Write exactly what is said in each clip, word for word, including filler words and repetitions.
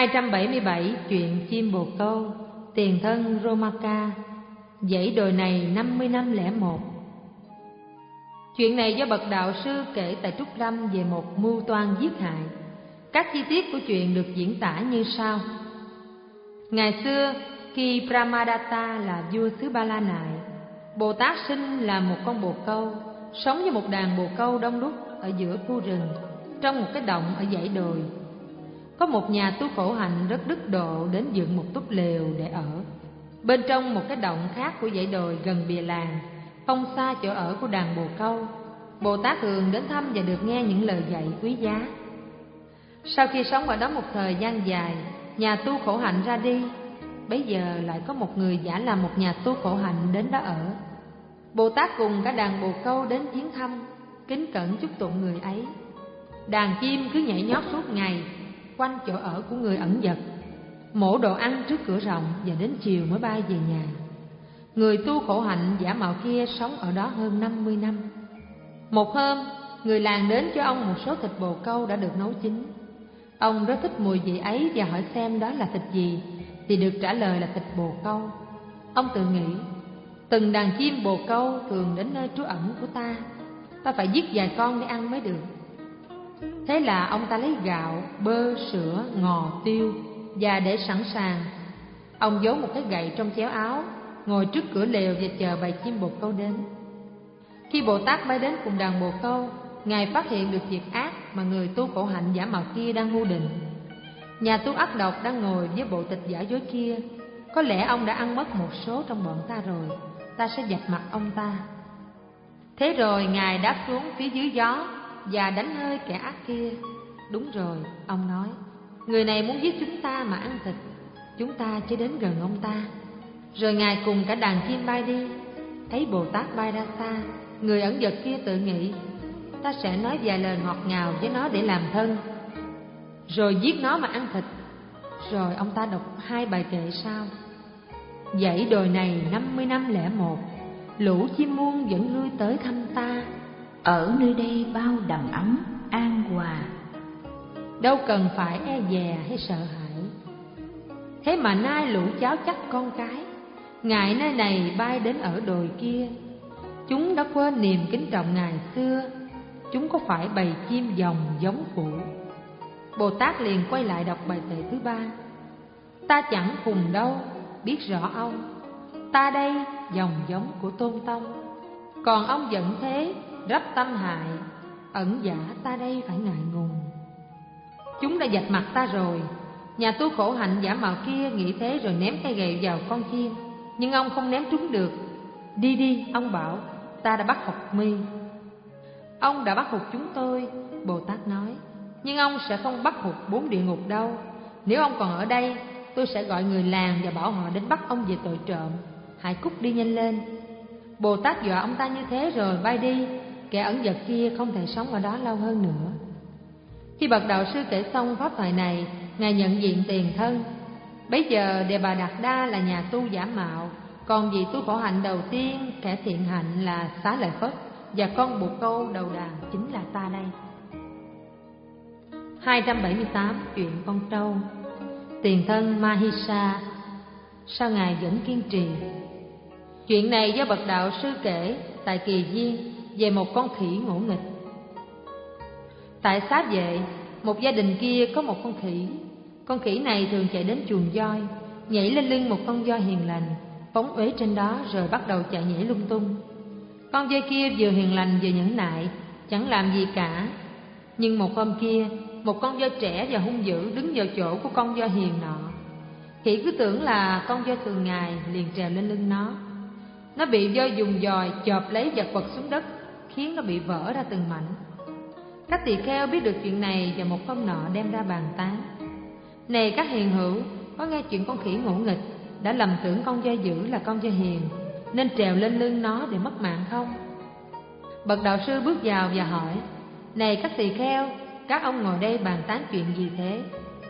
hai trăm bảy mươi bảy. Chuyện chim bồ câu, tiền thân Romaka. Dãy đồi này năm mươi năm lẻ một. Chuyện này do bậc đạo sư kể tại Trúc Lâm về một mưu toan giết hại. Các chi tiết của chuyện được diễn tả như sau. Ngày xưa, khi Brahmadatta là vua xứ Ba La Nại, Bồ Tát sinh là một con bồ câu, sống với một đàn bồ câu đông đúc ở giữa khu rừng, trong một cái động ở dãy đồi. Có một nhà tu khổ hạnh rất đức độ đến dựng một túp lều để ở bên trong một cái động khác của dãy đồi gần bìa làng, không xa chỗ ở của đàn bồ câu. Bồ Tát thường đến thăm và được nghe những lời dạy quý giá. Sau khi sống ở đó một thời gian dài, nhà tu khổ hạnh ra đi. Bấy giờ lại có một người giả làm một nhà tu khổ hạnh đến đó ở. Bồ Tát cùng cả đàn bồ câu đến viếng thăm, kính cẩn chúc tụng người ấy. Đàn chim cứ nhảy nhót suốt ngày quanh chỗ ở của người ẩn dật, mổ đồ ăn trước cửa rộng và đến chiều mới bay về nhà. Người tu khổ hạnh giả mạo kia sống ở đó hơn năm mươi năm. Một hôm, người làng đến cho ông một số thịt bồ câu đã được nấu chín. Ông rất thích mùi vị ấy và hỏi xem đó là thịt gì, thì được trả lời là thịt bồ câu. Ông tự nghĩ, từng đàn chim bồ câu thường đến nơi trú ẩn của ta, ta phải giết vài con để ăn mới được. Thế là ông ta lấy gạo, bơ, sữa, ngò, tiêu và để sẵn sàng. Ông giấu một cái gậy trong chéo áo, ngồi trước cửa lều và chờ bầy chim bồ câu đến. Khi Bồ Tát bay đến cùng đàn bồ câu, Ngài phát hiện được việc ác mà người tu khổ hạnh giả mạo kia đang mưu định. Nhà tu ác độc đang ngồi với bộ tịch giả dối kia. Có lẽ ông đã ăn mất một số trong bọn ta rồi, ta sẽ vạch mặt ông ta. Thế rồi Ngài đáp xuống phía dưới gió và đánh hơi kẻ ác kia. Đúng rồi, ông nói, người này muốn giết chúng ta mà ăn thịt, chúng ta chưa đến gần ông ta. Rồi Ngài cùng cả đàn chim bay đi. Thấy Bồ Tát bay ra xa, người ẩn dật kia tự nghĩ, ta sẽ nói vài lời ngọt ngào với nó để làm thân, rồi giết nó mà ăn thịt. Rồi ông ta đọc hai bài kệ sau. Dãy đồi này năm mươi năm lẻ một, lũ chim muôn vẫn lui tới thăm ta. Ở nơi đây bao đầm ấm an hòa, đâu cần phải e dè hay sợ hãi. Thế mà nay lũ cháu chắc con cái, ngại nơi này bay đến ở đồi kia. Chúng đã quên niềm kính trọng ngày xưa, chúng có phải bầy chim dòng giống phụ. Bồ Tát liền quay lại đọc bài kệ thứ ba. Ta chẳng khùng đâu, biết rõ ông, ta đây dòng giống của Tôn Tông. Còn ông vẫn thế, rắp tâm hại, ẩn giả ta đây phải ngại ngùng. Chúng đã vạch mặt ta rồi. Nhà tu khổ hạnh giả mạo kia nghĩ thế rồi ném cây gậy vào con chim, nhưng ông không ném trúng được. Đi đi, ông bảo, ta đã bắt hụt mi. Ông đã bắt hụt chúng tôi, Bồ Tát nói, nhưng ông sẽ không bắt hụt bốn địa ngục đâu. Nếu ông còn ở đây, tôi sẽ gọi người làng và bảo họ đến bắt ông về tội trộm. Hãy cút đi nhanh lên. Bồ Tát dọa ông ta như thế rồi bay đi. Kẻ ẩn dật kia không thể sống ở đó lâu hơn nữa. Khi bậc đạo sư kể xong pháp thoại này, Ngài nhận diện tiền thân. Bấy giờ Đề Bà Đạt Đa là nhà tu giả mạo, còn vị tu khổ hạnh đầu tiên, kẻ thiện hạnh là Xá Lợi Phất, và con bồ câu đầu đàn chính là ta đây. hai trăm bảy mươi tám. Chuyện con trâu. Tiền thân Mahisa. Sao Ngài vẫn kiên trì? Chuyện này do bậc đạo sư kể tại Kỳ Viên về một con khỉ ngỗ nghịch. Tại Xá Vệ, một gia đình kia có một con khỉ. Con khỉ này thường chạy đến chuồng voi, nhảy lên lưng một con voi hiền lành, phóng uế trên đó rồi bắt đầu chạy nhảy lung tung. Con voi kia vừa hiền lành vừa nhẫn nại, chẳng làm gì cả. Nhưng một hôm kia, một con voi trẻ và hung dữ đứng vào chỗ của con voi hiền nọ. Khỉ cứ tưởng là con voi thường ngày, liền trèo lên lưng nó. Nó bị voi dùng dòi chộp lấy và quật xuống đất, khiến nó bị vỡ ra từng mảnh. Các tỳ kheo biết được chuyện này và một hôm nọ đem ra bàn tán. Này các hiền hữu, có nghe chuyện con khỉ ngỗ nghịch đã lầm tưởng con voi dữ là con voi hiền, nên trèo lên lưng nó để mất mạng không? Bậc đạo sư bước vào và hỏi, này các tỳ kheo, các ông ngồi đây bàn tán chuyện gì thế?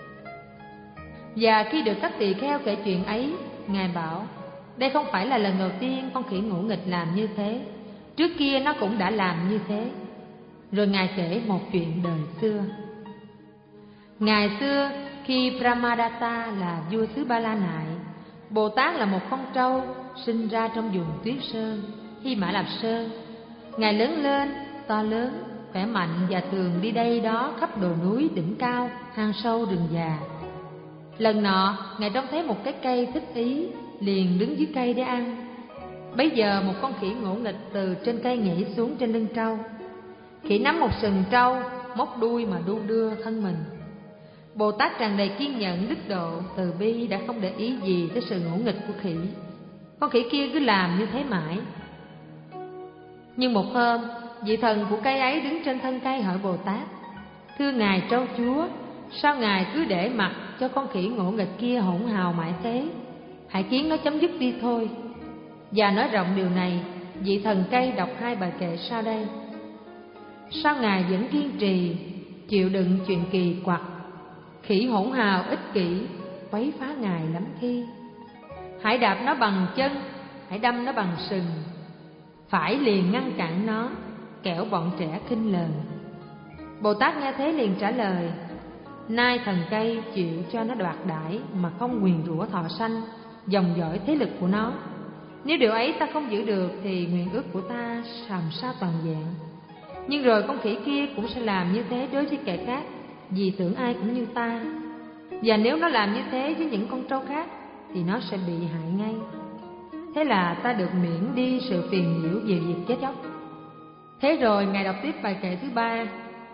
Và khi được các tỳ kheo kể chuyện ấy, Ngài bảo, đây không phải là lần đầu tiên con khỉ ngỗ nghịch làm như thế, trước kia nó cũng đã làm như thế. Rồi Ngài kể một chuyện đời xưa. Ngày xưa, khi Brahmadatta là vua xứ Ba La Nại, Bồ Tát là một con trâu sinh ra trong vùng Tuyết Sơn, Hy Mã Lạp Sơn. Ngài lớn lên, to lớn, khỏe mạnh và thường đi đây đó khắp đồi núi đỉnh cao, hang sâu rừng già. Lần nọ, Ngài trông thấy một cái cây thích ý, liền đứng dưới cây để ăn. Bấy giờ một con khỉ ngỗ nghịch từ trên cây nhảy xuống trên lưng trâu. Khỉ nắm một sừng trâu, móc đuôi mà đu đưa thân mình. Bồ Tát tràn đầy kiên nhẫn, đức độ, từ bi đã không để ý gì tới sự ngỗ nghịch của khỉ. Con khỉ kia cứ làm như thế mãi. Nhưng một hôm, vị thần của cây ấy đứng trên thân cây hỏi Bồ Tát: thưa Ngài Trâu Chúa, sao Ngài cứ để mặc cho con khỉ ngỗ nghịch kia hỗn hào mãi thế? Hãy khiến nó chấm dứt đi thôi. Và nói rộng điều này, vị thần cây đọc hai bài kệ sau đây. Sao Ngài vẫn kiên trì chịu đựng chuyện kỳ quặc? Khỉ hỗn hào ích kỷ quấy phá Ngài lắm khi. Hãy đạp nó bằng chân, hãy đâm nó bằng sừng, phải liền ngăn cản nó, kẻo bọn trẻ khinh lờn. Bồ Tát nghe thế liền trả lời: nay thần cây chịu cho nó đoạt đãi mà không nguyền rủa thọ sanh, dòng dõi thế lực của nó. Nếu điều ấy ta không giữ được thì nguyện ước của ta làm sao toàn vẹn. Nhưng rồi con khỉ kia cũng sẽ làm như thế đối với kẻ khác, vì tưởng ai cũng như ta. Và nếu nó làm như thế với những con trâu khác thì nó sẽ bị hại ngay. Thế là ta được miễn đi sự phiền nhiễu về việc chết chóc. Thế rồi Ngài đọc tiếp bài kệ thứ ba.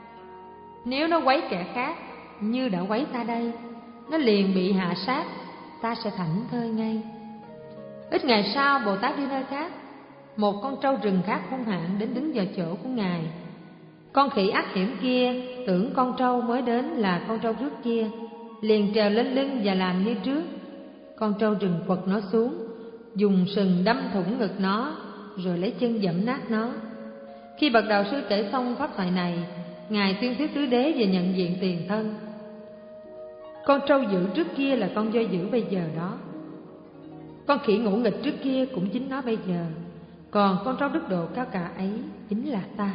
Nếu nó quấy kẻ khác như đã quấy ta đây, nó liền bị hạ sát, ta sẽ thảnh thơi ngay. Ít ngày sau, Bồ Tát đi nơi khác. Một con trâu rừng khác hung hãn đến đứng vào chỗ của Ngài. Con khỉ ác hiểm kia tưởng con trâu mới đến là con trâu trước kia, liền trèo lên lưng và làm như trước. Con trâu rừng quật nó xuống, dùng sừng đâm thủng ngực nó, rồi lấy chân giẫm nát nó. Khi bậc đạo sư kể xong pháp thoại này, Ngài tuyên thuyết tứ đế về nhận diện tiền thân. Con trâu dữ trước kia là con voi dữ bây giờ đó. Con khỉ ngỗ nghịch trước kia cũng chính nó bây giờ. Còn con trâu đức độ cao cả ấy chính là ta.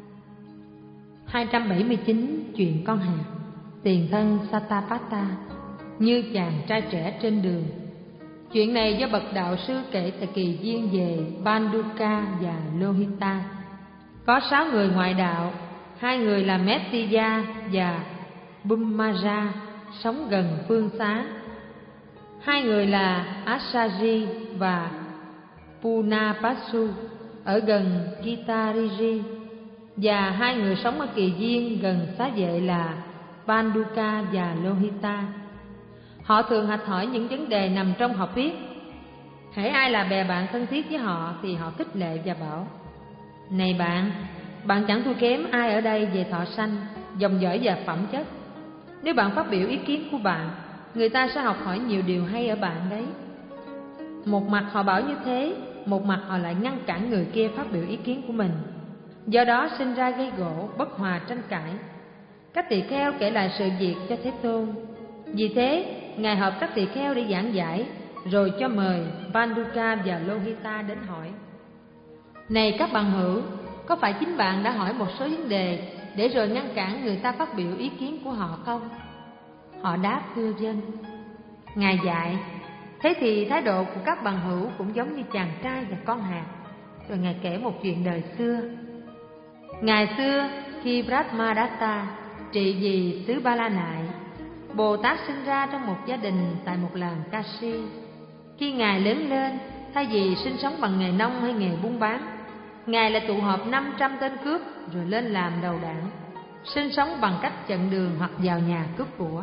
Hai trăm bảy mươi chín. Chuyện con hạt. Tiền thân Satapatha như chàng trai trẻ trên đường. Chuyện này do bậc đạo sư kể tại kỳ duyên về Banduka và Lohita. Có sáu người ngoại đạo, hai người là Mettiya và Bhummaja sống gần phương xá, hai người là Asaji và Punapasu ở gần Kitariri, và hai người sống ở kỳ duyên gần xá vệ là Banduka và Lohita. Họ thường hạch hỏi những vấn đề nằm trong học thuyết. Hễ ai là bè bạn thân thiết với họ thì họ khích lệ và bảo: này bạn, bạn chẳng thua kém ai ở đây về thọ sanh, dòng dõi và phẩm chất. Nếu bạn phát biểu ý kiến của bạn, người ta sẽ học hỏi nhiều điều hay ở bạn đấy. Một mặt họ bảo như thế, một mặt họ lại ngăn cản người kia phát biểu ý kiến của mình. Do đó sinh ra gây gổ, bất hòa, tranh cãi. Các tỳ kheo kể lại sự việc cho Thế Tôn. Vì thế, Ngài họp các tỳ kheo để giảng giải, rồi cho mời Banduka và Lohita đến hỏi: này các bằng hữu, có phải chính bạn đã hỏi một số vấn đề để rồi ngăn cản người ta phát biểu ý kiến của họ không? Họ đáp thưa vâng. Ngài dạy: thế thì thái độ của các bằng hữu cũng giống như chàng trai và con hạt. Rồi Ngài kể một chuyện đời xưa. Ngày xưa, khi Brahmadatta trị vì xứ Ba La Nại, Bồ Tát sinh ra trong một gia đình tại một làng Kashi. Khi Ngài lớn lên, thay vì sinh sống bằng nghề nông hay nghề buôn bán, Ngài lại tụ họp năm trăm tên cướp rồi lên làm đầu đảng, sinh sống bằng cách chặn đường hoặc vào nhà cướp của.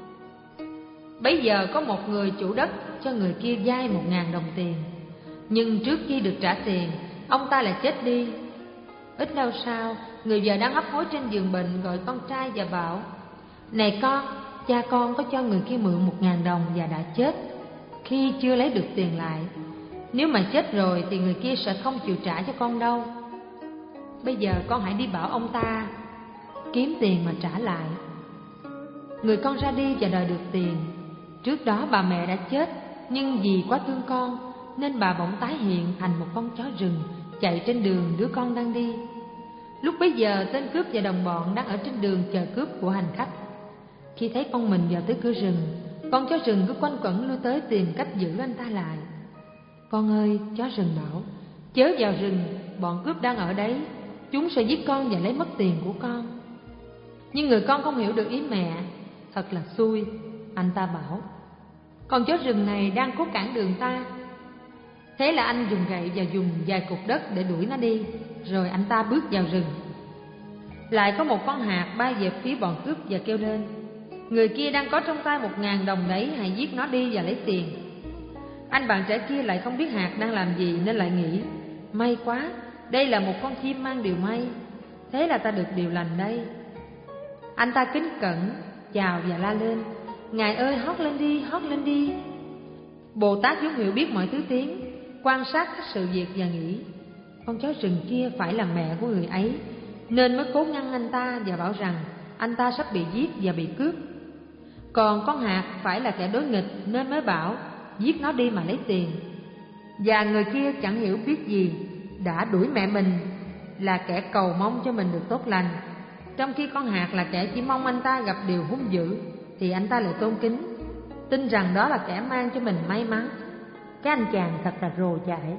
Bấy giờ có một người chủ đất cho người kia vay một ngàn đồng tiền, nhưng trước khi được trả tiền, ông ta lại chết đi. Ít lâu sau, người vợ đang hấp hối trên giường bệnh gọi con trai và bảo: này con, cha con có cho người kia mượn một ngàn đồng và đã chết khi chưa lấy được tiền lại. Nếu mà chết rồi thì người kia sẽ không chịu trả cho con đâu. Bây giờ con hãy đi bảo ông ta kiếm tiền mà trả lại. Người con ra đi và đòi được tiền. Trước đó bà mẹ đã chết, nhưng vì quá thương con nên bà bỗng tái hiện thành một con chó rừng chạy trên đường đứa con đang đi. Lúc bấy giờ tên cướp và đồng bọn đang ở trên đường chờ cướp của hành khách. Khi thấy con mình vào tới cửa rừng, con chó rừng cứ quanh quẩn lui tới tìm cách giữ anh ta lại. Con ơi, chó rừng bảo, chớ vào rừng, bọn cướp đang ở đấy, chúng sẽ giết con và lấy mất tiền của con. Nhưng người con không hiểu được ý mẹ. Thật là xui, anh ta bảo, con chó rừng này đang cố cản đường ta. Thế là anh dùng gậy và dùng vài cục đất để đuổi nó đi. Rồi anh ta bước vào rừng. Lại có một con hạt bay về phía bọn cướp và kêu lên, người kia đang có trong tay một ngàn đồng đấy, hãy giết nó đi và lấy tiền. Anh bạn trẻ kia lại không biết hạt đang làm gì nên lại nghĩ, may quá, đây là một con chim mang điều may, thế là ta được điều lành đây. Anh ta kính cẩn chào và la lên, ngài ơi, hót lên đi, hót lên đi. Bồ Tát vốn hiểu biết mọi thứ tiếng, quan sát các sự việc và nghĩ, con chó rừng kia phải là mẹ của người ấy, nên mới cố ngăn anh ta và bảo rằng anh ta sắp bị giết và bị cướp. Còn con hạt phải là kẻ đối nghịch nên mới bảo giết nó đi mà lấy tiền. Và người kia chẳng hiểu biết gì đã đuổi mẹ mình là kẻ cầu mong cho mình được tốt lành, trong khi con hạt là kẻ chỉ mong anh ta gặp điều hung dữ thì anh ta lại tôn kính, tin rằng đó là kẻ mang cho mình may mắn. Cái anh chàng thật là rồ dại.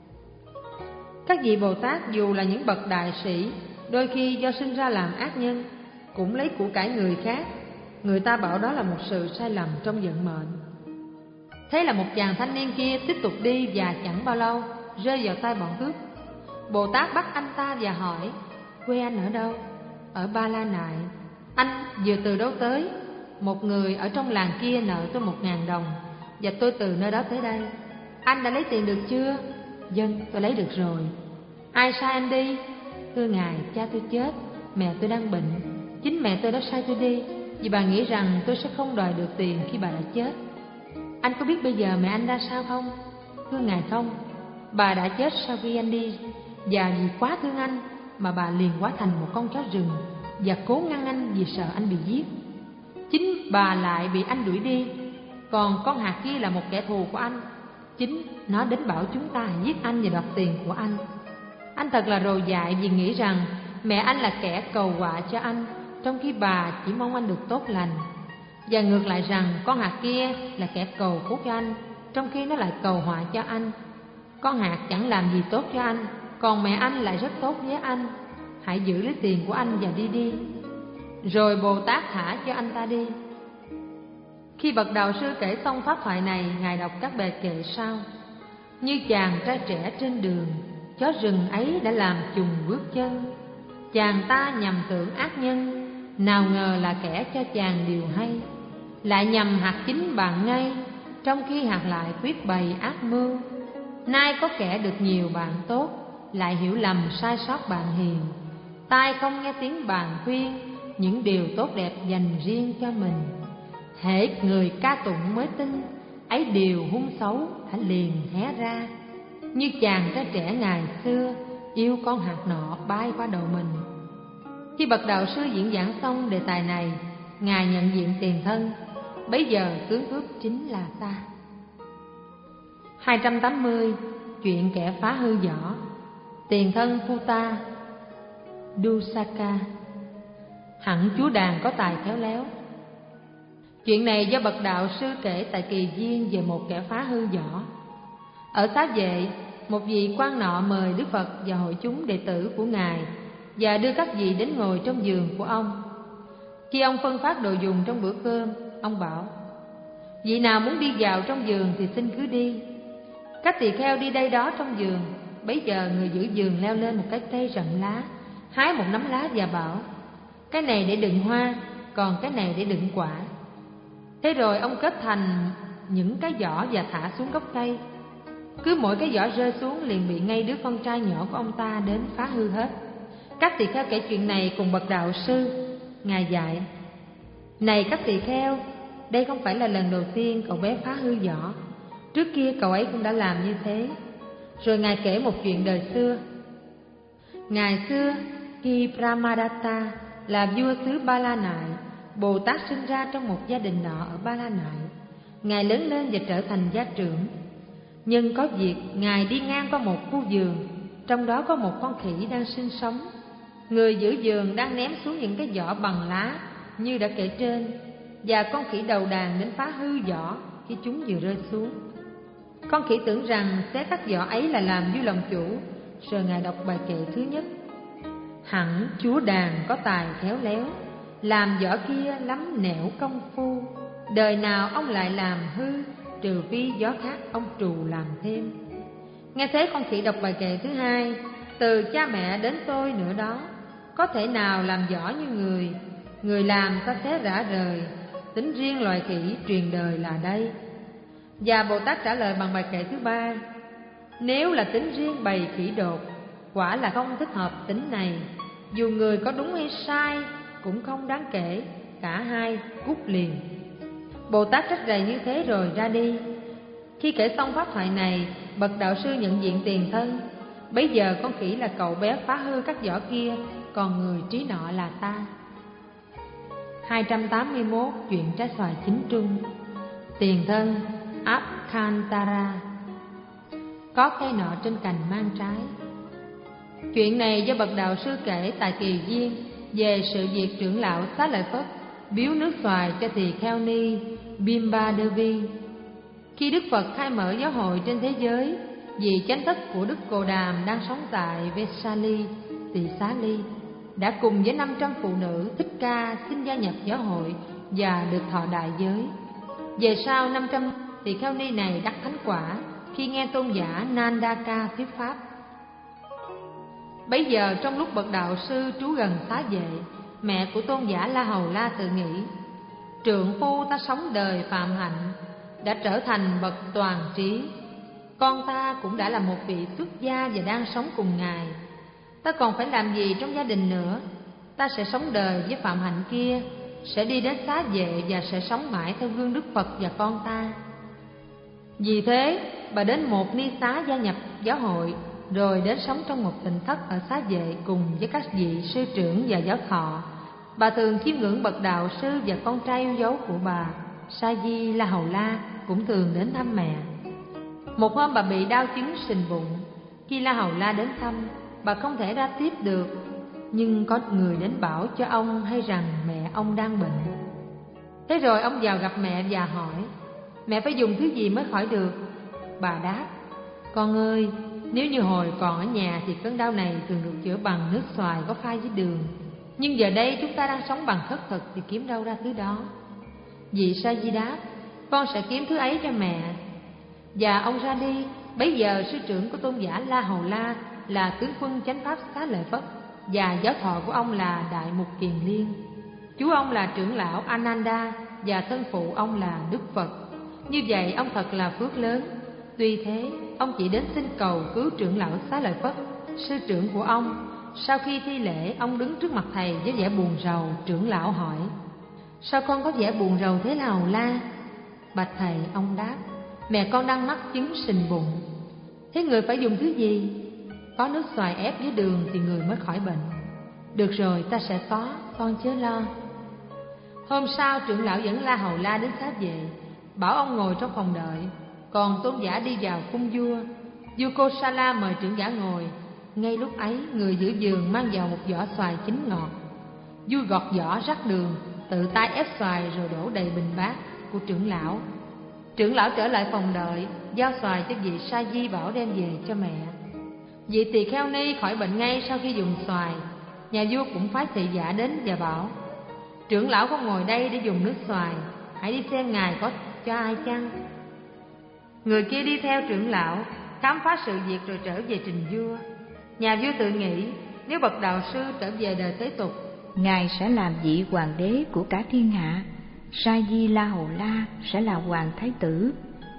Các vị Bồ Tát dù là những bậc đại sĩ, đôi khi do sinh ra làm ác nhân, cũng lấy của cải người khác. Người ta bảo đó là một sự sai lầm trong vận mệnh. Thế là một chàng thanh niên kia tiếp tục đi và chẳng bao lâu rơi vào tay bọn cướp. Bồ Tát bắt anh ta và hỏi, quê anh ở đâu? Ở Ba La Nại. Anh vừa từ đâu tới? Một người ở trong làng kia nợ tôi một ngàn đồng và tôi từ nơi đó tới đây. Anh đã lấy tiền được chưa? Vâng, tôi lấy được rồi. Ai sai anh đi? Thưa ngài, cha tôi chết, mẹ tôi đang bệnh. Chính mẹ tôi đã sai tôi đi, vì bà nghĩ rằng tôi sẽ không đòi được tiền khi bà đã chết. Anh có biết bây giờ mẹ anh ra sao không? Thưa ngài, không. Bà đã chết sau khi anh đi, và vì quá thương anh mà bà liền hóa thành một con chó rừng và cố ngăn anh vì sợ anh bị giết. Chính bà lại bị anh đuổi đi. Còn con hạt kia là một kẻ thù của anh. Chính nó đến bảo chúng ta giết anh và đoạt tiền của anh. Anh thật là rồ dại vì nghĩ rằng mẹ anh là kẻ cầu họa cho anh, trong khi bà chỉ mong anh được tốt lành. Và ngược lại rằng con hạt kia là kẻ cầu phúc cho anh, trong khi nó lại cầu họa cho anh. Con hạt chẳng làm gì tốt cho anh, còn mẹ anh lại rất tốt với anh. Hãy giữ lấy tiền của anh và đi đi. Rồi Bồ Tát thả cho anh ta đi. Khi bậc đạo sư kể xong pháp thoại này, ngài đọc các bài kệ sau: như chàng trai trẻ trên đường, chó rừng ấy đã làm chùng bước chân. Chàng ta nhầm tưởng ác nhân, nào ngờ là kẻ cho chàng điều hay. Lại nhầm hạt chính bạn ngay, trong khi hạt lại quyết bày ác mưu. Nay có kẻ được nhiều bạn tốt, lại hiểu lầm sai sót bạn hiền. Tai không nghe tiếng bạn khuyên, những điều tốt đẹp dành riêng cho mình. Hễ người ca tụng mới tin, ấy điều hung xấu hả liền hé ra. Như chàng trai trẻ ngày xưa, yêu con hạt nọ bay qua đầu mình. Khi bậc đạo sư diễn giảng xong đề tài này, ngài nhận diện tiền thân. Bấy giờ tướng cướp chính là ta. Hai trăm tám mươi. Chuyện kẻ phá hư võ. Tiền thân Phuta Dusaka. Hẳn chúa đàn có tài khéo léo. Chuyện này do bậc đạo sư kể tại kỳ viên về một kẻ phá hư võ. Ở Xá Vệ, một vị quan nọ mời Đức Phật và hội chúng đệ tử của ngài và đưa các vị đến ngồi trong giường của ông. Khi ông phân phát đồ dùng trong bữa cơm, ông bảo: vị nào muốn đi vào trong giường thì xin cứ đi. Các tỳ kheo đi đây đó trong giường. Bấy giờ người giữ giường leo lên một cái cây rậm lá, hái một nắm lá và bảo: cái này để đựng hoa, còn cái này để đựng quả. Thế rồi ông kết thành những cái giỏ và thả xuống gốc cây. Cứ mỗi cái giỏ rơi xuống liền bị ngay đứa con trai nhỏ của ông ta đến phá hư hết. Các tỳ kheo kể chuyện này cùng bậc đạo sư. Ngài dạy: này các tỳ kheo, đây không phải là lần đầu tiên cậu bé phá hư giỏ. Trước kia cậu ấy cũng đã làm như thế. Rồi ngài kể một chuyện đời xưa. Ngày xưa, khi Brahmadatta là vua xứ Ba La Nại, Bồ Tát sinh ra trong một gia đình nọ ở Ba La Nại. Ngài lớn lên và trở thành gia trưởng. Nhưng có việc ngài đi ngang qua một khu vườn, trong đó có một con khỉ đang sinh sống. Người giữ vườn đang ném xuống những cái giỏ bằng lá như đã kể trên. và con khỉ đầu đàn đến phá hư vỏ khi chúng vừa rơi xuống. Con khỉ tưởng rằng xé các vỏ ấy là làm vui lòng chủ, rồi Ngài đọc bài kệ thứ nhất: hẳn chúa đàn có tài khéo léo, làm vỏ kia lắm nẻo công phu, đời nào ông lại làm hư, trừ phi gió khác ông trù làm thêm. Nghe thế con khỉ đọc bài kệ thứ hai: từ cha mẹ đến tôi nữa đó, có thể nào làm vỏ như người, người làm ta xé rã rời, tính riêng loài khỉ truyền đời là đây. Và Bồ Tát trả lời bằng bài kệ thứ ba: nếu là tính riêng bầy khỉ đột, quả là không thích hợp tính này, dù người có đúng hay sai cũng không đáng kể, cả hai cút liền. Bồ Tát trách rầy như thế rồi ra đi. Khi kể xong pháp thoại này, bậc đạo sư nhận diện tiền thân. Bấy giờ con khỉ là cậu bé phá hư các vỏ kia, còn người trí nọ là ta. Hai trăm tám mươi mốt. Chuyện trái xoài chín trung. Tiền thân Abkhantara. Có cây nọ trên cành mang trái. Chuyện này do bậc đạo sư kể tại Kỳ Viên về sự việc trưởng lão Xá Lợi Phất biếu nước xoài cho tỳ kheo ni Bimba Devi. Khi Đức Phật khai mở giáo hội trên thế giới, vì chánh thất của Đức Cồ Đàm đang sống tại Vesali, Tỳ Xá Ly, đã cùng với năm trăm phụ nữ Thích Ca xin gia nhập giáo hội và được thọ đại giới. Về sau, năm trăm tỳ kheo ni này đắc thánh quả khi nghe tôn giả Nandaka thuyết pháp. Bấy giờ trong lúc bậc đạo sư trú gần xá vệ, mẹ của tôn giả La Hầu La tự nghĩ: trượng phu ta sống đời phạm hạnh, đã trở thành bậc toàn trí, con ta cũng đã là một vị xuất gia và đang sống cùng ngài. Ta còn phải làm gì trong gia đình nữa? Ta sẽ sống đời với phạm hạnh kia, sẽ đi đến xá vệ và sẽ sống mãi theo gương Đức Phật và con ta. Vì thế, bà đến một ni xá gia nhập giáo hội, rồi đến sống trong một tịnh thất ở xá vệ cùng với các vị sư trưởng và giáo thọ. Bà thường chiêm ngưỡng bậc đạo sư và con trai yêu dấu của bà, Sa Di La Hầu La, cũng thường đến thăm mẹ. Một hôm bà bị đau chứng sình bụng. Khi La Hầu La đến thăm, bà không thể ra tiếp được, nhưng có người đến bảo cho ông hay rằng mẹ ông đang bệnh. Thế rồi ông vào gặp mẹ và hỏi: mẹ phải dùng thứ gì mới khỏi được? Bà đáp: con ơi, nếu như hồi còn ở nhà thì cơn đau này thường được chữa bằng nước xoài có pha với đường, nhưng giờ đây chúng ta đang sống bằng khất thực thì kiếm đâu ra thứ đó. Vị Sa Di đáp: con sẽ kiếm thứ ấy cho mẹ. Và ông ra đi. Bấy giờ sư trưởng của tôn giả La Hầu La là tướng quân chánh pháp Xá Lợi Phất, và giáo thọ của ông là Đại Mục Kiền Liên. Chú ông là trưởng lão Ananda và thân phụ ông là Đức Phật. Như vậy ông thật là phước lớn. Tuy thế, ông chỉ đến xin cầu cứu trưởng lão Xá Lợi Phất, sư trưởng của ông. Sau khi thi lễ, ông đứng trước mặt thầy với vẻ buồn rầu. Trưởng lão hỏi: sao con có vẻ buồn rầu thế La Hầu La? Bạch thầy, ông đáp: mẹ con đang mắc chứng sình bụng. Thế người phải dùng thứ gì? Có nước xoài ép với đường thì người mới khỏi bệnh. Được rồi, ta sẽ có, con chớ lo. Hôm sau, trưởng lão dẫn La Hầu La đến xá vệ, bảo ông ngồi trong phòng đợi. Còn tôn giả đi vào cung vua. Vua Kosala mời trưởng giả ngồi. Ngay lúc ấy, người giữ giường mang vào một vỏ xoài chín ngọt. Vua gọt vỏ rắc đường, tự tay ép xoài rồi đổ đầy bình bát của trưởng lão. Trưởng lão trở lại phòng đợi, giao xoài cho vị Sa Di bảo đem về cho mẹ. Vị tỳ kheo ni khỏi bệnh ngay sau khi dùng xoài. Nhà vua cũng phái thị giả đến và bảo: trưởng lão không ngồi đây để dùng nước xoài, hãy đi xem ngài có cho ai chăng. Người kia đi theo trưởng lão, khám phá sự việc rồi trở về trình vua. Nhà vua tự nghĩ, nếu bậc đạo sư trở về đời thế tục, ngài sẽ làm vị hoàng đế của cả thiên hạ. Sa Di La Hầu La sẽ là hoàng thái tử.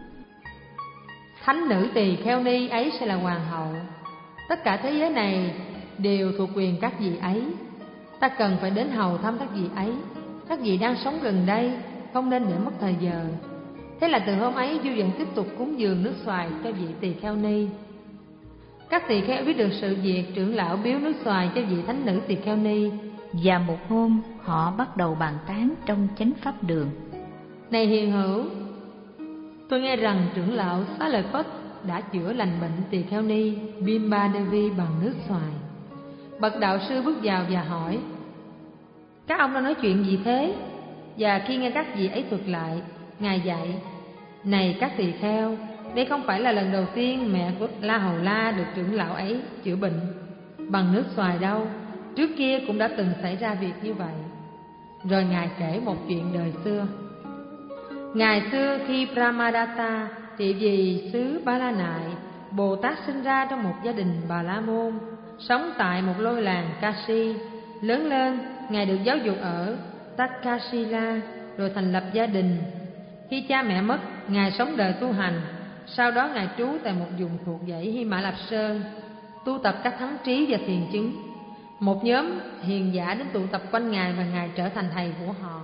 Thánh nữ tỳ kheo ni ấy sẽ là hoàng hậu. Tất cả thế giới này đều thuộc quyền các vị ấy. Ta cần phải đến hầu thăm các vị ấy. Các vị đang sống gần đây, không nên để mất thời giờ. Thế là từ hôm ấy vua vẫn tiếp tục cúng dường nước xoài cho vị tỳ kheo ni. Các tỳ kheo biết được sự việc trưởng lão biếu nước xoài cho vị thánh nữ tỳ kheo ni. Và một hôm họ bắt đầu bàn tán trong chánh pháp đường: này hiền hữu, tôi nghe rằng trưởng lão Xá Lợi Phất đã chữa lành bệnh tỳ kheo ni Bimba Devi bằng nước xoài. Bậc đạo sư bước vào và hỏi: các ông đang nói chuyện gì thế? Và khi nghe các vị ấy thuật lại, Ngài dạy: Này các tỳ kheo, đây không phải là lần đầu tiên mẹ của La Hầu La được trưởng lão ấy chữa bệnh bằng nước xoài đâu. Trước kia cũng đã từng xảy ra việc như vậy. Rồi Ngài kể một chuyện đời xưa. Ngày xưa khi Brahmadatta, trị vì xứ Ba La Nại, Bồ Tát sinh ra trong một gia đình Bà La Môn, sống tại một lôi làng Kashi. Lớn lên, Ngài được giáo dục ở Takshila, rồi thành lập gia đình. Khi cha mẹ mất, Ngài sống đời tu hành. Sau đó Ngài trú tại một vùng thuộc dãy Hy Mã Lạp Sơn, tu tập các thắng trí và thiền chứng. Một nhóm hiền giả đến tụ tập quanh Ngài và Ngài trở thành thầy của họ.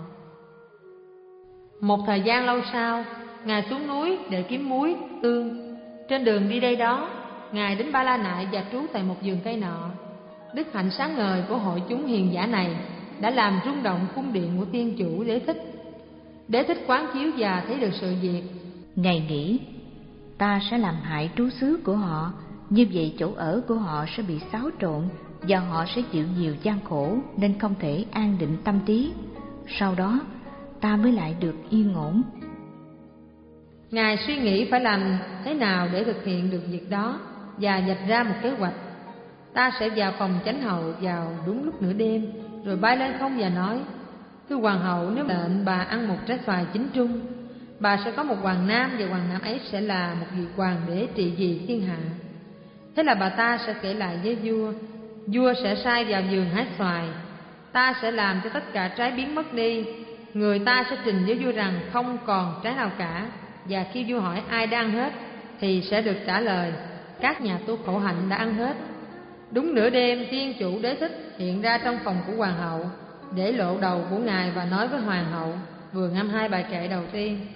Một thời gian lâu sau, Ngài xuống núi để kiếm muối, tương. Trên đường đi đây đó, Ngài đến Ba La Nại và trú tại một vườn cây nọ. Đức hạnh sáng ngời của hội chúng hiền giả này đã làm rung động cung điện của Thiên Chủ Đế Thích. Đế Thích quán chiếu và thấy được sự việc. Ngài nghĩ, ta sẽ làm hại trú xứ của họ, như vậy chỗ ở của họ sẽ bị xáo trộn và họ sẽ chịu nhiều gian khổ, nên không thể an định tâm trí. Sau đó ta mới lại được yên ổn. Ngài suy nghĩ phải làm thế nào để thực hiện được việc đó và vạch ra một kế hoạch. Ta sẽ vào phòng chánh hậu vào đúng lúc nửa đêm, rồi bay lên không và nói: Thưa hoàng hậu, nếu lệnh bà ăn một trái xoài chín trung, bà sẽ có một hoàng nam, và hoàng nam ấy sẽ là một vị hoàng đế trị vì thiên hạ. Thế là bà ta sẽ kể lại với vua. Vua sẽ sai vào vườn hái xoài. Ta sẽ làm cho tất cả trái biến mất đi. Người ta sẽ trình với vua rằng không còn trái nào cả. Và khi vua hỏi ai đã ăn hết, thì sẽ được trả lời: các nhà tu khổ hạnh đã ăn hết. Đúng nửa đêm, Thiên Chủ Đế Thích hiện ra trong phòng của hoàng hậu, để lộ đầu của ngài và nói với hoàng hậu vừa ngâm hai bài kệ đầu tiên.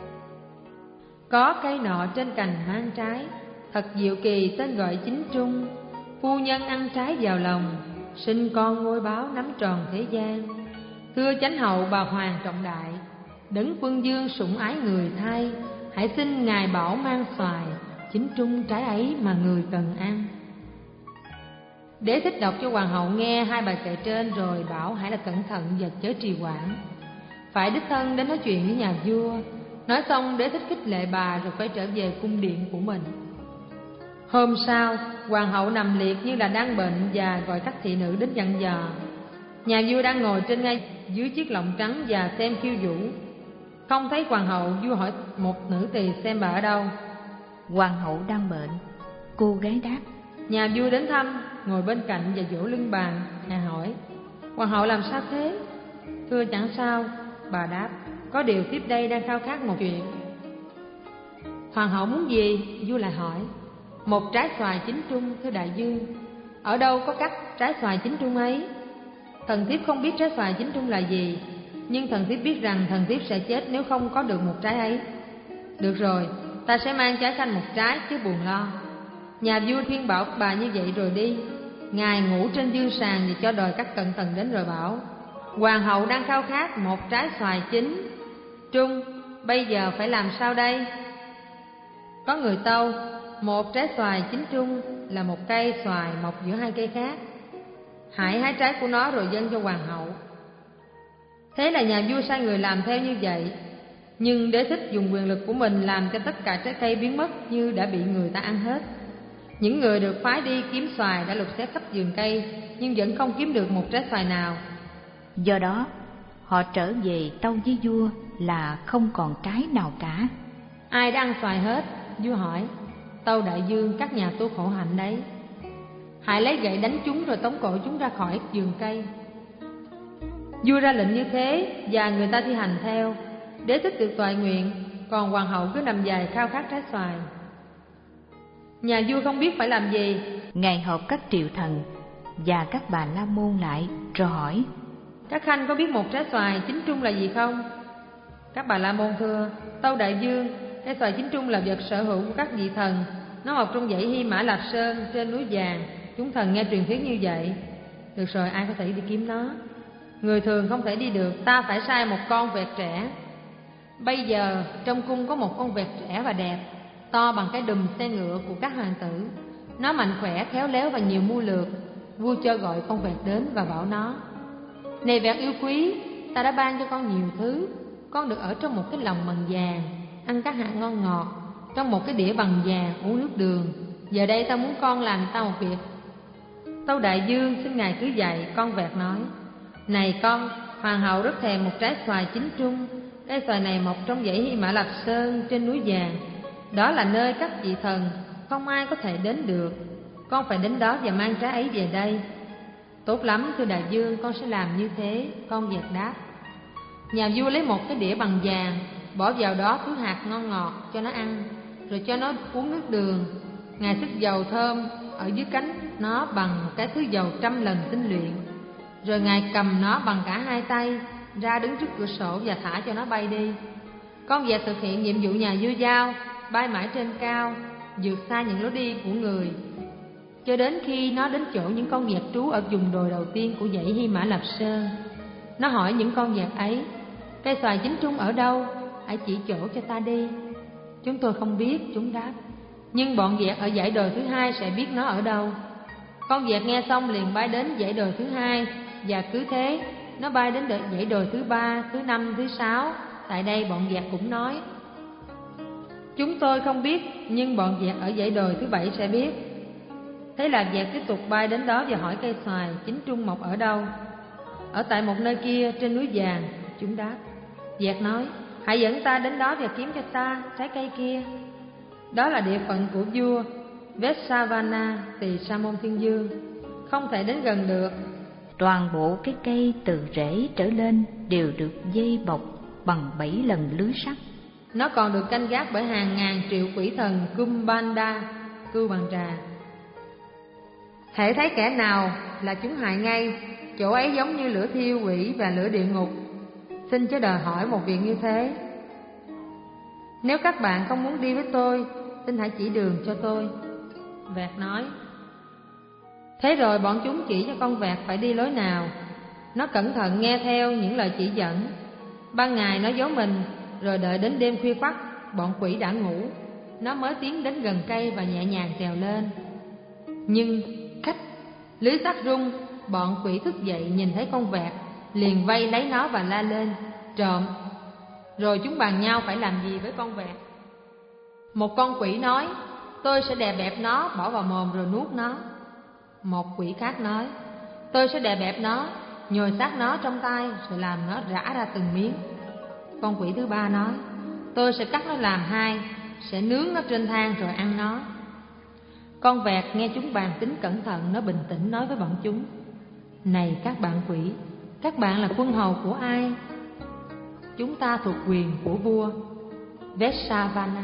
Có cây nọ trên cành mang trái, thật diệu kỳ tên gọi chính trung. Phu nhân ăn trái vào lòng, sinh con ngôi báo nắm tròn thế gian. Thưa chánh hậu bà hoàng trọng đại, đấng quân dương sủng ái người thay. Hãy xin ngài bảo mang xoài, chính trung trái ấy mà người cần ăn. Đế Thích đọc cho hoàng hậu nghe hai bài kệ trên, rồi bảo hãy là cẩn thận và chớ trì hoãn, phải đích thân đến nói chuyện với nhà vua. Nói xong, Đế Thích khích lệ bà rồi quay trở về cung điện của mình. Hôm sau, hoàng hậu nằm liệt như là đang bệnh và gọi các thị nữ đến dặn dò. Nhà vua đang ngồi trên ngay dưới chiếc lọng trắng và xem khiêu vũ. Không thấy hoàng hậu, vua hỏi một nữ tỳ xem bà ở đâu. Hoàng hậu đang bệnh, cô gái đáp. Nhà vua đến thăm, ngồi bên cạnh và vỗ lưng bàn. Ngài hỏi: hoàng hậu làm sao thế? Thưa chẳng sao, bà đáp. Có điều tiếp đây đang khao khát một chuyện. Hoàng hậu muốn gì? Vua lại hỏi. Một trái xoài chín trung, thưa đại dương. Ở đâu có cắt trái xoài chín trung ấy? Thần thiếp không biết trái xoài chín trung là gì, nhưng thần thiếp biết rằng thần thiếp sẽ chết nếu không có được một trái ấy. Được rồi, ta sẽ mang trái xanh một trái, chứ buồn lo. Nhà vua khuyên bảo bà như vậy rồi đi. Ngài ngủ trên dương sàn và cho đòi các cận thần đến rồi bảo: hoàng hậu đang khao khát một trái xoài chín trung, bây giờ phải làm sao đây? Có người tâu: một trái xoài chín trung là một cây xoài mọc giữa hai cây khác. Hãy hái trái của nó rồi dâng cho hoàng hậu. Thế là nhà vua sai người làm theo như vậy. Nhưng Đế Thích dùng quyền lực của mình làm cho tất cả trái cây biến mất như đã bị người ta ăn hết. Những người được phái đi kiếm xoài đã lục xét khắp vườn cây, nhưng vẫn không kiếm được một trái xoài nào. Do đó, họ trở về tâu với vua là không còn trái nào cả. Ai đã ăn xoài hết? Vua hỏi. Tâu đại dương, các nhà tu khổ hạnh đấy. Hãy lấy gậy đánh chúng rồi tống cổ chúng ra khỏi vườn cây. Vua ra lệnh như thế và người ta thi hành theo. Đế Thích được toại nguyện, còn hoàng hậu cứ nằm dài khao khát trái xoài. Nhà vua không biết phải làm gì. Ngài họp các triệu thần và các bà la môn lại, rồi hỏi: các khanh có biết một trái xoài chín trung là gì không? Các bà la môn thưa: tâu đại dương, trái xoài chín trung là vật sở hữu của các vị thần. Nó mọc trong dãy Hy Mã Lạp Sơn trên núi vàng. Chúng thần nghe truyền thuyết như vậy. Được rồi, ai có thể đi kiếm nó? Người thường không thể đi được, ta phải sai một con vẹt trẻ. Bây giờ trong cung có một con vẹt trẻ và đẹp, to bằng cái đùm xe ngựa của các hoàng tử. Nó mạnh khỏe, khéo léo và nhiều mưu lược. Vua cho gọi con vẹt đến và bảo nó: này vẹt yêu quý, ta đã ban cho con nhiều thứ. Con được ở trong một cái lồng bằng vàng, ăn các hạt ngon ngọt, trong một cái đĩa bằng vàng uống nước đường. Giờ đây ta muốn con làm ta một việc. Tâu Đại Dương xin ngài cứ dạy. Con vẹt nói: Này con, hoàng hậu rất thèm một trái xoài chín trung. Cây xoài này mọc trong dãy Hy Mã Lạp Sơn trên núi vàng. Đó là nơi các vị thần không ai có thể đến được. Con phải đến đó và mang trái ấy về đây. Tốt lắm thưa đại dương, con sẽ làm như thế. Con vẹt đáp. Nhà vua lấy một cái đĩa bằng vàng, bỏ vào đó thứ hạt ngon ngọt cho nó ăn, rồi cho nó uống nước đường. Ngài xức dầu thơm ở dưới cánh nó bằng một cái thứ dầu trăm lần tinh luyện. Rồi ngài cầm nó bằng cả hai tay ra đứng trước cửa sổ và thả cho nó bay đi. Con vẹt thực hiện nhiệm vụ nhà vua giao, bay mãi trên cao, vượt xa những lối đi của người, cho đến khi nó đến chỗ những con vẹt trú ở vùng đồi đầu tiên của dãy Hy Mã Lạp Sơn. Nó hỏi những con vẹt ấy: Cây xoài chín trung ở đâu? Hãy chỉ chỗ cho ta đi. Chúng tôi không biết, chúng đáp. Nhưng bọn vẹt ở dãy đồi thứ hai sẽ biết nó ở đâu. Con vẹt nghe xong liền bay đến dãy đồi thứ hai, và cứ thế nó bay đến dãy đồi thứ ba, thứ năm, thứ sáu. Tại đây bọn vẹt cũng nói: Chúng tôi không biết, nhưng bọn vẹt ở dãy đồi thứ bảy sẽ biết. Thế là vẹt tiếp tục bay đến đó và hỏi cây xoài chín trung mọc ở đâu. Ở tại một nơi kia trên núi vàng, chúng đáp. Vẹt nói: Hãy dẫn ta đến đó và kiếm cho ta trái cây kia. Đó là địa phận của vua Vessavana, tỳ Sa Môn Thiên Vương, không thể đến gần được. Toàn bộ cái cây từ rễ trở lên đều được dây bọc bằng bảy lần lưới sắt. Nó còn được canh gác bởi hàng ngàn triệu quỷ thần Kumbanda, cưu bằng trà. Hễ thấy kẻ nào là chúng hại ngay. Chỗ ấy giống như lửa thiêu quỷ và lửa địa ngục. Xin chớ đòi hỏi một việc như thế. Nếu các bạn không muốn đi với tôi, xin hãy chỉ đường cho tôi. Vẹt nói. Thế rồi bọn chúng chỉ cho con vẹt phải đi lối nào. Nó cẩn thận nghe theo những lời chỉ dẫn. Ban ngày nó giấu mình, rồi đợi đến đêm khuya khoắt, bọn quỷ đã ngủ, nó mới tiến đến gần cây và nhẹ nhàng trèo lên. Nhưng khách, lưới sắt rung, bọn quỷ thức dậy nhìn thấy con vẹt, liền vây lấy nó và la lên: Trộm! Rồi chúng bàn nhau phải làm gì với con vẹt. Một con quỷ nói: Tôi sẽ đè bẹp nó, bỏ vào mồm rồi nuốt nó. Một quỷ khác nói: Tôi sẽ đè bẹp nó, nhồi xác nó trong tay, rồi làm nó rã ra từng miếng. Con quỷ thứ ba nói: Tôi sẽ cắt nó làm hai, sẽ nướng nó trên than rồi ăn nó. Con vẹt nghe chúng bàn tính cẩn thận, nó bình tĩnh nói với bọn chúng: Này các bạn quỷ, các bạn là quân hầu của ai? Chúng ta thuộc quyền của vua Vessavana.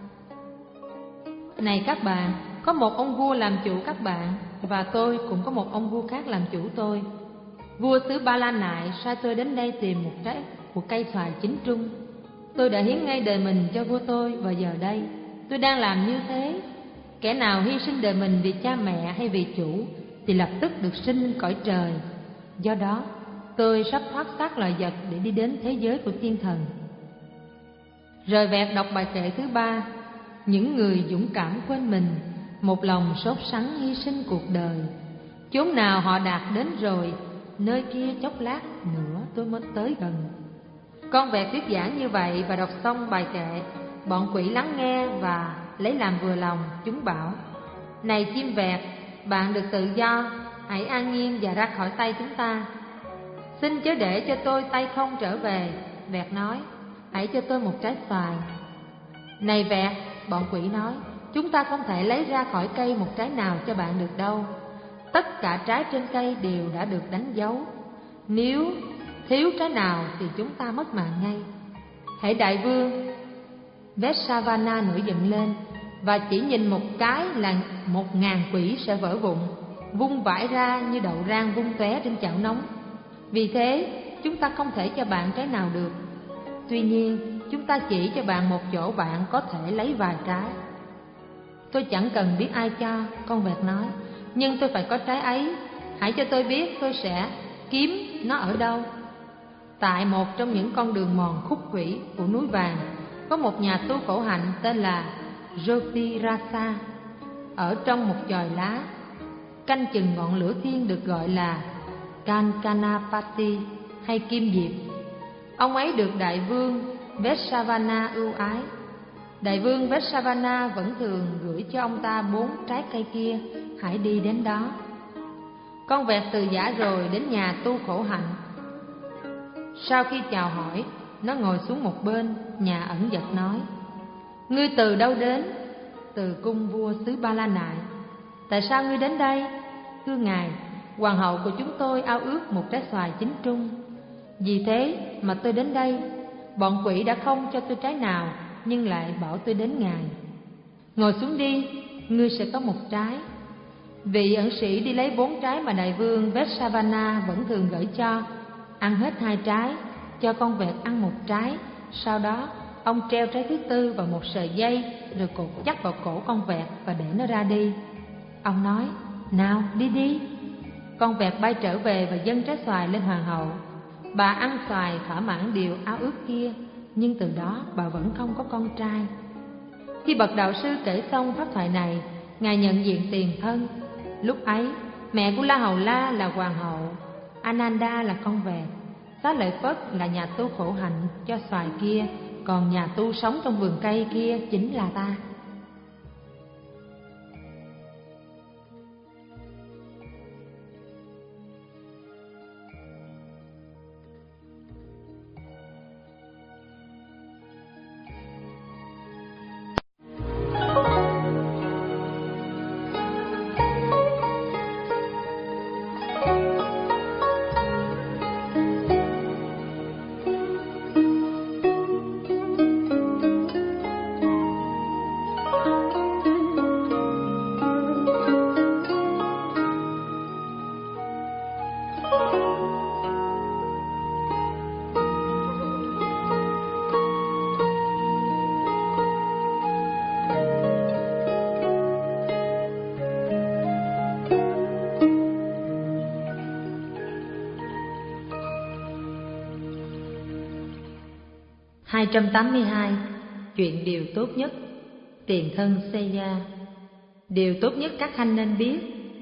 Này các bạn, có một ông vua làm chủ các bạn, và tôi cũng có một ông vua khác làm chủ tôi. Vua xứ Ba La Nại sai tôi đến đây tìm một trái một cây xoài chín trung. Tôi đã hiến ngay đời mình cho vua tôi, và giờ đây tôi đang làm như thế. Kẻ nào hy sinh đời mình vì cha mẹ hay vì chủ thì lập tức được sinh cõi trời. Do đó tôi sắp thoát xác loài vật để đi đến thế giới của thiên thần. Rồi vẹt đọc bài kệ thứ ba: Những người dũng cảm quên mình, một lòng sốt sắng hy sinh cuộc đời. Chốn nào họ đạt đến rồi, nơi kia chốc lát nữa tôi mới tới gần. Con vẹt thuyết giảng như vậy và đọc xong bài kệ, bọn quỷ lắng nghe và lấy làm vừa lòng. Chúng bảo: Này chim vẹt, bạn được tự do, hãy an nhiên và ra khỏi tay chúng ta. Xin chớ để cho tôi tay không trở về. Vẹt nói: Hãy cho tôi một trái xoài. Này vẹt, bọn quỷ nói, chúng ta không thể lấy ra khỏi cây một trái nào cho bạn được đâu. Tất cả trái trên cây đều đã được đánh dấu. Nếu thiếu trái nào thì chúng ta mất mạng ngay. Hễ đại vương Vessavana nổi giận lên và chỉ nhìn một cái là một ngàn quỷ sẽ vỡ vụn, vung vãi ra như đậu rang vung tóe trên chảo nóng. Vì thế chúng ta không thể cho bạn trái nào được. Tuy nhiên chúng ta chỉ cho bạn một chỗ bạn có thể lấy vài trái. Tôi chẳng cần biết ai cho, con vẹt nói, nhưng tôi phải có trái ấy. Hãy cho tôi biết tôi sẽ kiếm nó ở đâu. Tại một trong những con đường mòn khúc quỷ của núi vàng, có một nhà tu khổ hạnh tên là Jyotirasa. Ở trong một chòi lá canh chừng ngọn lửa thiên được gọi là Kankanapati hay Kim Diệp. Ông ấy được đại vương Vessavana ưu ái. Đại vương Vessavana vẫn thường gửi cho ông ta bốn trái cây kia, hãy đi đến đó. Con vẹt từ giả rồi đến nhà tu khổ hạnh. Sau khi chào hỏi, nó ngồi xuống một bên. Nhà ẩn dật nói: Ngươi từ đâu đến? Từ cung vua xứ Ba La Nại. Tại sao ngươi đến đây? Thưa ngài, hoàng hậu của chúng tôi ao ước một trái xoài chín trung. Vì thế mà tôi đến đây. Bọn quỷ đã không cho tôi trái nào, nhưng lại bảo tôi đến ngài. Ngồi xuống đi, ngươi sẽ có một trái. Vị ẩn sĩ đi lấy bốn trái mà đại vương Vessavana vẫn thường gửi cho. Ăn hết hai trái, cho con vẹt ăn một trái. Sau đó ông treo trái thứ tư vào một sợi dây, rồi cột chắc vào cổ con vẹt và để nó ra đi. Ông nói: Nào, đi đi. Con vẹt bay trở về và dâng trái xoài lên hoàng hậu. Bà ăn xoài thỏa mãn điều ao ước kia, nhưng từ đó bà vẫn không có con trai. Khi bậc đạo sư kể xong pháp thoại này, ngài nhận diện tiền thân. Lúc ấy, mẹ của La Hầu La là hoàng hậu, Ananda là con vẹt, Xá Lợi Phất là nhà tu khổ hạnh cho xoài kia, còn nhà tu sống trong vườn cây kia chính là ta. hai trăm tám mươi hai. Chuyện điều tốt nhất. Tiền thân Seya. Điều tốt nhất các khanh nên biết.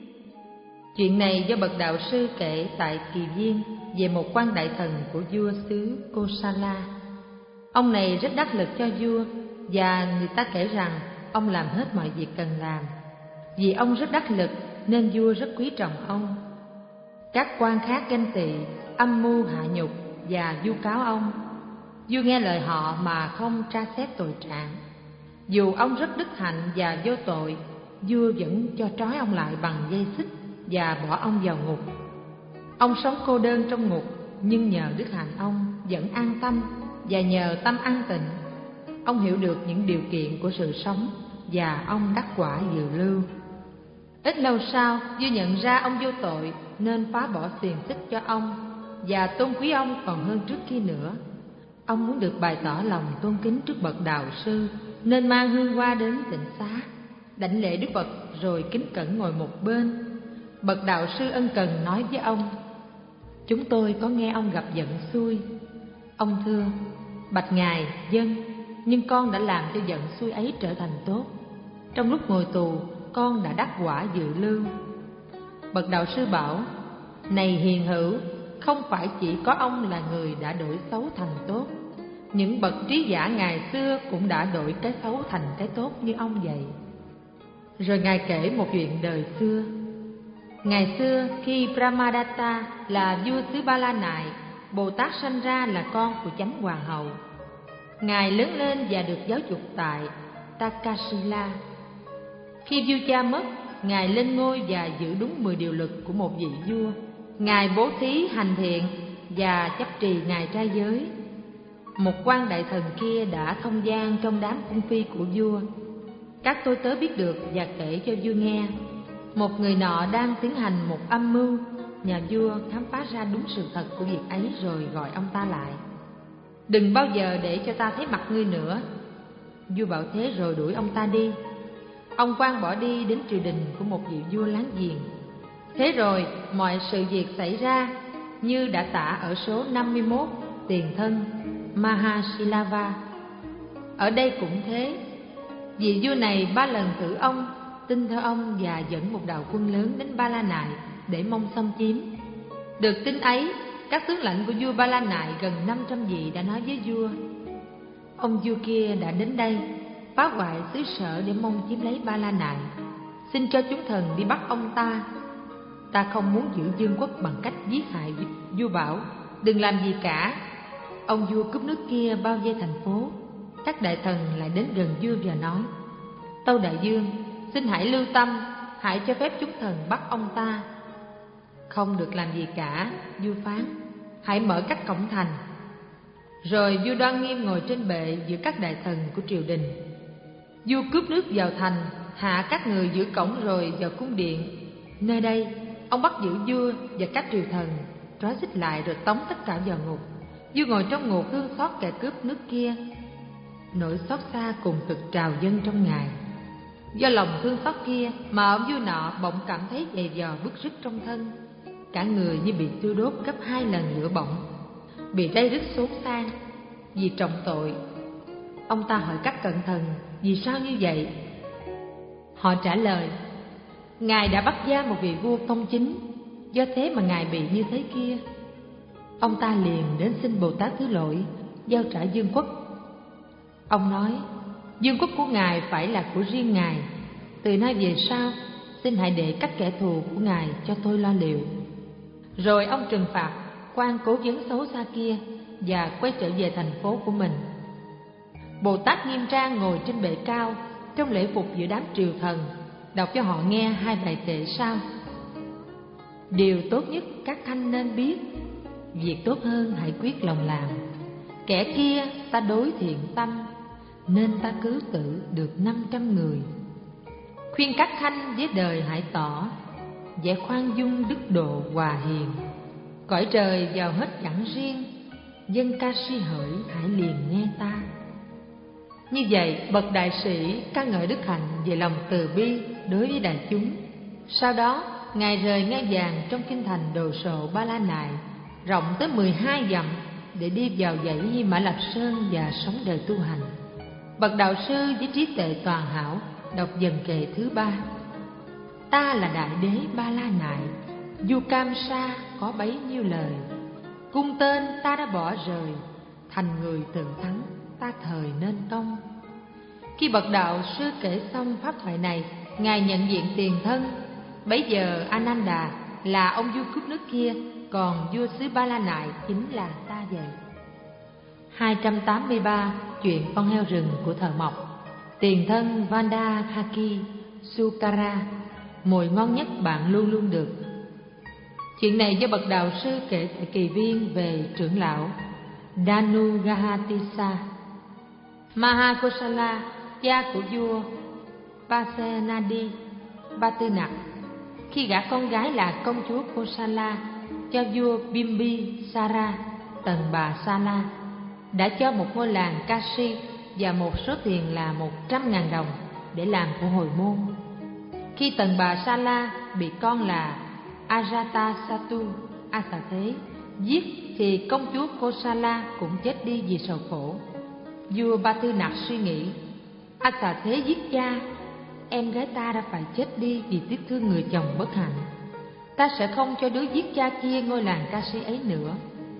Chuyện này do bậc đạo sư kể tại Kỳ Viên về một quan đại thần của vua xứ Kosala. Ông này rất đắc lực cho vua, và người ta kể rằng ông làm hết mọi việc cần làm. Vì ông rất đắc lực nên vua rất quý trọng ông. Các quan khác ganh tị, âm mưu hạ nhục và vu cáo ông. Vua nghe lời họ mà không tra xét tội trạng. Dù ông rất đức hạnh và vô tội, vua vẫn cho trói ông lại bằng dây xích và bỏ ông vào ngục. Ông sống cô đơn trong ngục, nhưng nhờ đức hạnh ông vẫn an tâm, và nhờ tâm an tịnh, ông hiểu được những điều kiện của sự sống, và ông đắc quả dự lưu. Ít lâu sau, vua nhận ra ông vô tội nên phá bỏ xiềng xích cho ông và tôn quý ông còn hơn trước kia nữa. Ông muốn được bày tỏ lòng tôn kính trước bậc đạo sư nên mang hương hoa đến tịnh xá, đảnh lễ Đức Phật rồi kính cẩn ngồi một bên. Bậc đạo sư ân cần nói với ông: Chúng tôi có nghe ông gặp giận xui. Ông thưa: Bạch ngài, vâng, nhưng con đã làm cho giận xui ấy trở thành tốt. Trong lúc ngồi tù, con đã đắc quả dự lưu. Bậc đạo sư bảo: Này hiền hữu, không phải chỉ có ông là người đã đổi xấu thành tốt. Những bậc trí giả ngày xưa cũng đã đổi cái xấu thành cái tốt như ông vậy. Rồi ngài kể một chuyện đời xưa. Ngày xưa khi Brahmadatta là vua xứ Ba La Nại, Bồ Tát sanh ra là con của chánh hoàng hậu. Ngài lớn lên và được giáo dục tại Takasila. Khi vua cha mất, ngài lên ngôi và giữ đúng mười điều luật của một vị vua. Ngài bố thí hành thiện và chấp trì ngài trai giới. Một quan đại thần kia đã thông gian trong đám cung phi của vua. Các tôi tớ biết được và kể cho vua nghe. Một người nọ đang tiến hành một âm mưu. Nhà vua khám phá ra đúng sự thật của việc ấy rồi gọi ông ta lại. Đừng bao giờ để cho ta thấy mặt ngươi nữa. Vua bảo thế rồi đuổi ông ta đi. Ông quan bỏ đi đến triều đình của một vị vua láng giềng. Thế rồi mọi sự việc xảy ra như đã tả ở số năm mươi mốt, tiền thân Mahasilava. Ở đây cũng thế. Vị vua này ba lần thử ông, tin theo ông và dẫn một đạo quân lớn đến Ba La Nại để mong xâm chiếm. Được tin ấy, các tướng lãnh của vua Ba La Nại gần năm trăm vị đã nói với vua: ông vua kia đã đến đây phá hoại xứ sở để mong chiếm lấy Ba La Nại. Xin cho chúng thần đi bắt ông ta. Ta không muốn giữ vương quốc bằng cách giết hại vua bảo. Đừng làm gì cả. Ông vua cướp nước kia bao vây thành phố. Các đại thần lại đến gần vua và nói: Tâu đại vương, xin hãy lưu tâm, hãy cho phép chúng thần bắt ông ta. Không được làm gì cả, vua phán. Hãy mở các cổng thành. Rồi vua đoan nghiêm ngồi trên bệ giữa các đại thần của triều đình. Vua cướp nước vào thành, hạ các người giữ cổng rồi vào cung điện. Nơi đây ông bắt giữ vua và các triều thần, trói xích lại rồi tống tất cả vào ngục. Vua ngồi trong ngục thương xót kẻ cướp nước kia. Nỗi xót xa cùng cực trào dâng trong ngài. Do lòng thương xót kia mà ông vua nọ bỗng cảm thấy dày vò bứt rứt trong thân. Cả người như bị thiêu đốt gấp hai lần lửa bỏng, bị rây rứt xốn xang vì trọng tội. Ông ta hỏi các cận thần vì sao như vậy. Họ trả lời: Ngài đã bắt giam một vị vua công chính, do thế mà ngài bị như thế kia. Ông ta liền đến xin Bồ Tát thứ lỗi giao trả vương quốc. Ông nói: vương quốc của ngài phải là của riêng ngài. Từ nay về sau, xin hãy để các kẻ thù của ngài cho tôi lo liệu. Rồi ông trừng phạt quan cố vấn xấu xa kia và quay trở về thành phố của mình. Bồ Tát Nghiêm Trang ngồi trên bệ cao trong lễ phục giữa đám triều thần, đọc cho họ nghe hai bài kệ sau: Điều tốt nhất các khanh nên biết, việc tốt hơn hãy quyết lòng làm. Kẻ kia ta đối thiện tâm, nên ta cứ tự được năm trăm người. Khuyên các khanh với đời hãy tỏ, vẻ khoan dung đức độ hòa hiền. Cõi trời vào hết chẳng riêng, dân ca si hỡi hãy liền nghe ta. Như vậy, bậc đại sĩ ca ngợi đức hạnh về lòng từ bi đối với đại chúng. Sau đó, ngài rời ngai vàng trong kinh thành đồ sộ Ba La Nại, rộng tới mười hai dặm, để đi vào dãy Hy Mã Lạp Sơn và sống đời tu hành. Bậc đạo sư với trí tuệ toàn hảo đọc dần kệ thứ ba: Ta là đại đế Ba La Nại, vua Cam Sa có bấy nhiêu lời. Cung tên ta đã bỏ rời, thành người tự thắng ta thời nên công. Khi bậc đạo sư kể xong pháp thoại này, ngài nhận diện tiền thân. Bấy giờ Ananda là ông vua cướp nước kia, còn vua xứ Ba La Nại chính là ta vậy. hai trăm tám mươi ba. Chuyện con heo rừng của thợ mộc. Tiền thân Vandahaki Sukara, mồi ngon nhất bạn luôn luôn được. Chuyện này do bậc đạo sư kể tại kỳ viên về trưởng lão Danugahatisa. Mahakosala, cha của vua Pasenadi Bhatinath, khi gả con gái là công chúa Kosala cho vua Bimbisara, tần bà Sala, đã cho một ngôi làng Kashi và một số tiền là một trăm ngàn đồng để làm của hồi môn. Khi tần bà Sala bị con là Ajatasattu Asa Thế giết, thì công chúa Kosala cũng chết đi vì sầu khổ. Vua Bhatinath suy nghĩ: Asa Thế giết cha, em gái ta đã phải chết đi vì tiếc thương người chồng bất hạnh. Ta sẽ không cho đứa giết cha kia ngôi làng Kashi ấy nữa.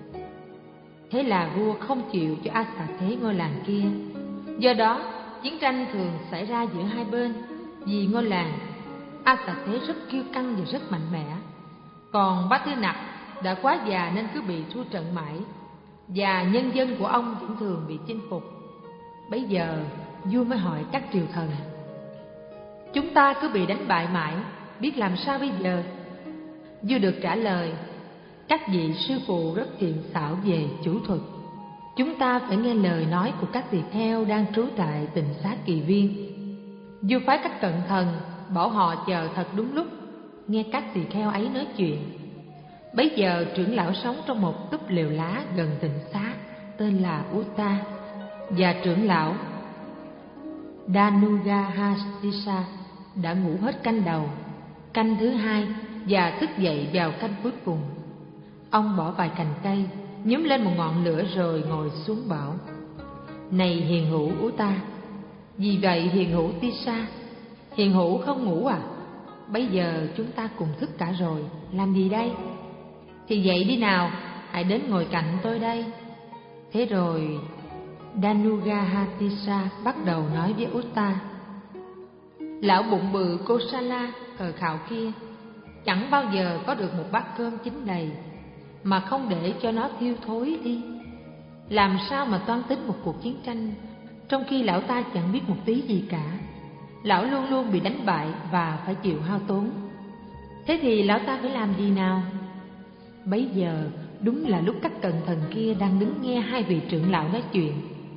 Thế là vua không chịu cho Asa Thế ngôi làng kia. Do đó, chiến tranh thường xảy ra giữa hai bên vì ngôi làng. Asa Thế rất kiêu căng và rất mạnh mẽ. Còn Bhatinath đã quá già nên cứ bị thua trận mãi, và nhân dân của ông cũng thường bị chinh phục. Bấy giờ vua mới hỏi các triều thần: Chúng ta cứ bị đánh bại mãi, biết làm sao bây giờ? Vua được trả lời: Các vị sư phụ rất thiện xảo về chủ thuật. Chúng ta phải nghe lời nói của các tỳ kheo đang trú tại tịnh xá Kỳ Viên. Vua phái các cận thần bảo họ chờ thật đúng lúc, nghe các tỳ kheo ấy nói chuyện. Bấy giờ trưởng lão sống trong một túp lều lá gần tịnh xá tên là Utta, và trưởng lão Danugahastisa đã ngủ hết canh đầu, canh thứ hai và thức dậy vào canh cuối cùng. Ông bỏ vài cành cây, nhúm lên một ngọn lửa rồi ngồi xuống bảo: Này hiền hữu Utta. Vì vậy hiền hữu Tisa, hiền hữu không ngủ à? Bây giờ chúng ta cùng thức cả rồi, làm gì đây? Thì dậy đi nào, hãy đến ngồi cạnh tôi đây. Thế rồi Danugahatisa bắt đầu nói với Utta: lão bụng bự Kosala cờ khạo kia chẳng bao giờ có được một bát cơm chín đầy mà không để cho nó thiêu thối đi. Làm sao mà toan tính một cuộc chiến tranh trong khi lão ta chẳng biết một tí gì cả? Lão luôn luôn bị đánh bại và phải chịu hao tốn. Thế thì lão ta phải làm gì nào? Bấy giờ đúng là lúc các cận thần kia đang đứng nghe hai vị trưởng lão nói chuyện.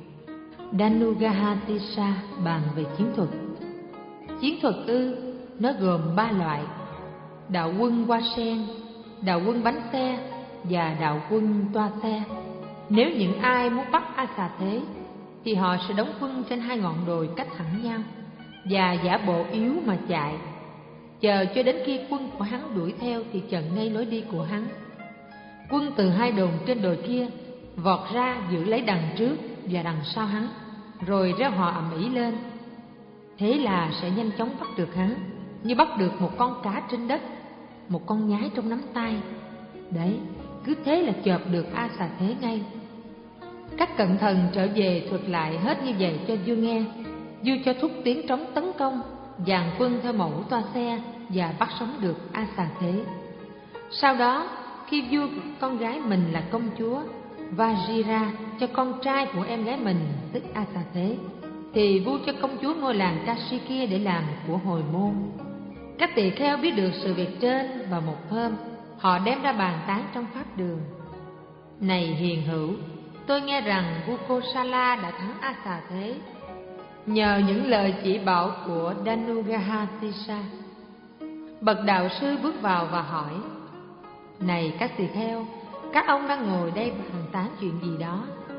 Danugahatisa bàn về chiến thuật. Chiến thuật ư? Nó gồm ba loại: đạo quân hoa sen, đạo quân bánh xe và đạo quân toa xe. Nếu những ai muốn bắt A Xà Thế thì họ sẽ đóng quân trên hai ngọn đồi cách hẳn nhau và giả bộ yếu mà chạy, chờ cho đến khi quân của hắn đuổi theo thì chặn ngay lối đi của hắn. Quân từ hai đồn trên đồi kia vọt ra giữ lấy đằng trước và đằng sau hắn, rồi reo hò ầm ĩ lên. Thế là sẽ nhanh chóng bắt được hắn, như bắt được một con cá trên đất, một con nhái trong nắm tay. Đấy, cứ thế là chộp được A Xà Thế ngay. Các cận thần trở về thuật lại hết như vậy cho vua nghe. Vua cho thúc tiếng trống tấn công, dàn quân theo mẫu toa xe và bắt sống được A Xà Thế. Sau đó, khi vua con gái mình là công chúa Vajira cho con trai của em gái mình tức A Xà Thế, thì vua cho công chúa ngôi làng Kashi kia để làm của hồi môn. Các tỳ kheo biết được sự việc trên, và một hôm họ đem ra bàn tán trong pháp đường: này hiền hữu, tôi nghe rằng vua Kosala đã thắng A Xà Thế nhờ những lời chỉ bảo của Danugahatisa. Bậc đạo sư bước vào và hỏi: này các tỳ kheo, các ông đang ngồi đây bàn tán chuyện gì đó?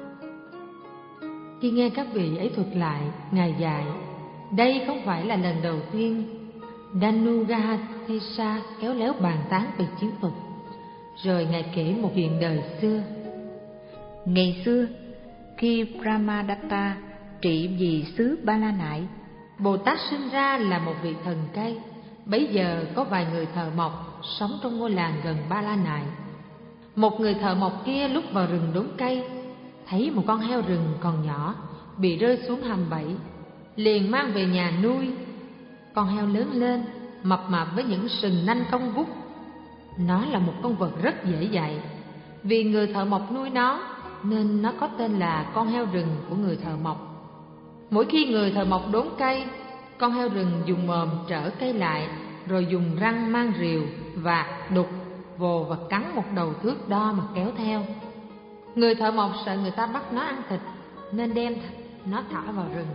Khi nghe các vị ấy thuật lại, ngài dạy: đây không phải là lần đầu tiên Danugahatisa khéo léo bàn tán về chiến thuật. Rồi ngài kể một chuyện đời xưa. Ngày xưa, khi Brahmadatta trị vì xứ Ba La Nại, Bồ Tát sinh ra là một vị thần cây. Bấy giờ có vài người thợ mộc sống trong ngôi làng gần Ba La Nại. Một người thợ mộc kia lúc vào rừng đốn cây, thấy một con heo rừng còn nhỏ bị rơi xuống hầm bẫy, liền mang về nhà nuôi. Con heo lớn lên, mập mạp với những sừng nanh cong vút. Nó là một con vật rất dễ dạy. Vì người thợ mộc nuôi nó nên nó có tên là con heo rừng của người thợ mộc. Mỗi khi người thợ mộc đốn cây, con heo rừng dùng mồm trở cây lại, rồi dùng răng mang rìu, vạt, đục, vồ và cắn một đầu thước đo mà kéo theo. Người thợ mộc sợ người ta bắt nó ăn thịt nên đem nó thả vào rừng.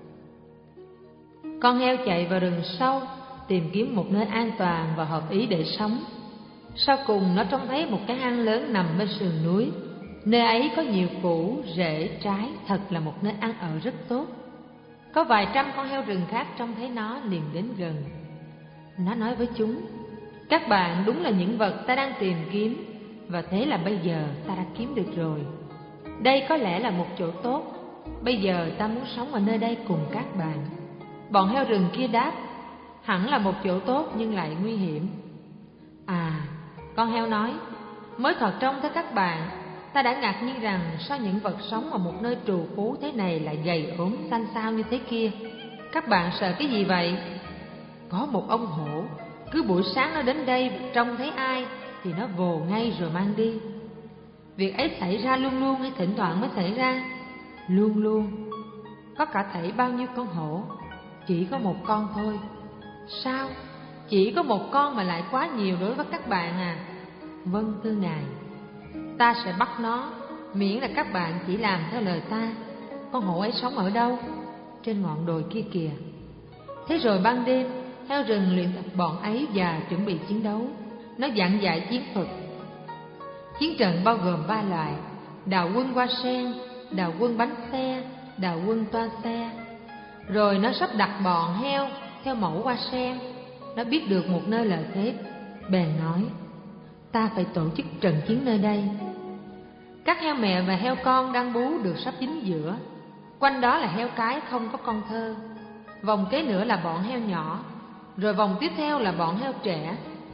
Con heo chạy vào rừng sâu, tìm kiếm một nơi an toàn và hợp ý để sống. Sau cùng nó trông thấy một cái hang lớn nằm bên sườn núi. Nơi ấy có nhiều củ, rễ, trái, thật là một nơi ăn ở rất tốt. Có vài trăm con heo rừng khác trông thấy nó liền đến gần. Nó nói với chúng: các bạn đúng là những vật ta đang tìm kiếm, và thế là bây giờ ta đã kiếm được rồi. Đây có lẽ là một chỗ tốt. Bây giờ ta muốn sống ở nơi đây cùng các bạn. Bọn heo rừng kia đáp: hẳn là một chỗ tốt nhưng lại nguy hiểm. À, con heo nói: mới thoạt trông thấy các bạn, ta đã ngạc nhiên rằng sao những vật sống ở một nơi trù phú thế này lại gầy ốm xanh xao như thế kia. Các bạn sợ cái gì vậy? Có một ông hổ, cứ buổi sáng nó đến đây trông thấy ai thì nó vồ ngay rồi mang đi. Việc ấy xảy ra luôn luôn hay thỉnh thoảng mới xảy ra? Luôn luôn. Có cả thảy bao nhiêu con hổ? Chỉ có một con thôi. Sao? Chỉ có một con mà lại quá nhiều đối với các bạn à? Vâng thưa ngài, ta sẽ bắt nó, miễn là các bạn chỉ làm theo lời ta. Con hổ ấy sống ở đâu? Trên ngọn đồi kia kìa. Thế rồi ban đêm, heo rừng luyện tập bọn ấy và chuẩn bị chiến đấu. Nó giảng dạy chiến thuật. Chiến trận bao gồm ba loại: đạo quân hoa sen, đạo quân bánh xe, đạo quân toa xe. Rồi nó sắp đặt bọn heo theo mẫu hoa sen. Nó biết được một nơi lợi thế, bèn nói: ta phải tổ chức trận chiến nơi đây. Các heo mẹ và heo con đang bú được sắp chính giữa. Quanh đó là heo cái không có con thơ. Vòng kế nữa là bọn heo nhỏ. Rồi vòng tiếp theo là bọn heo trẻ.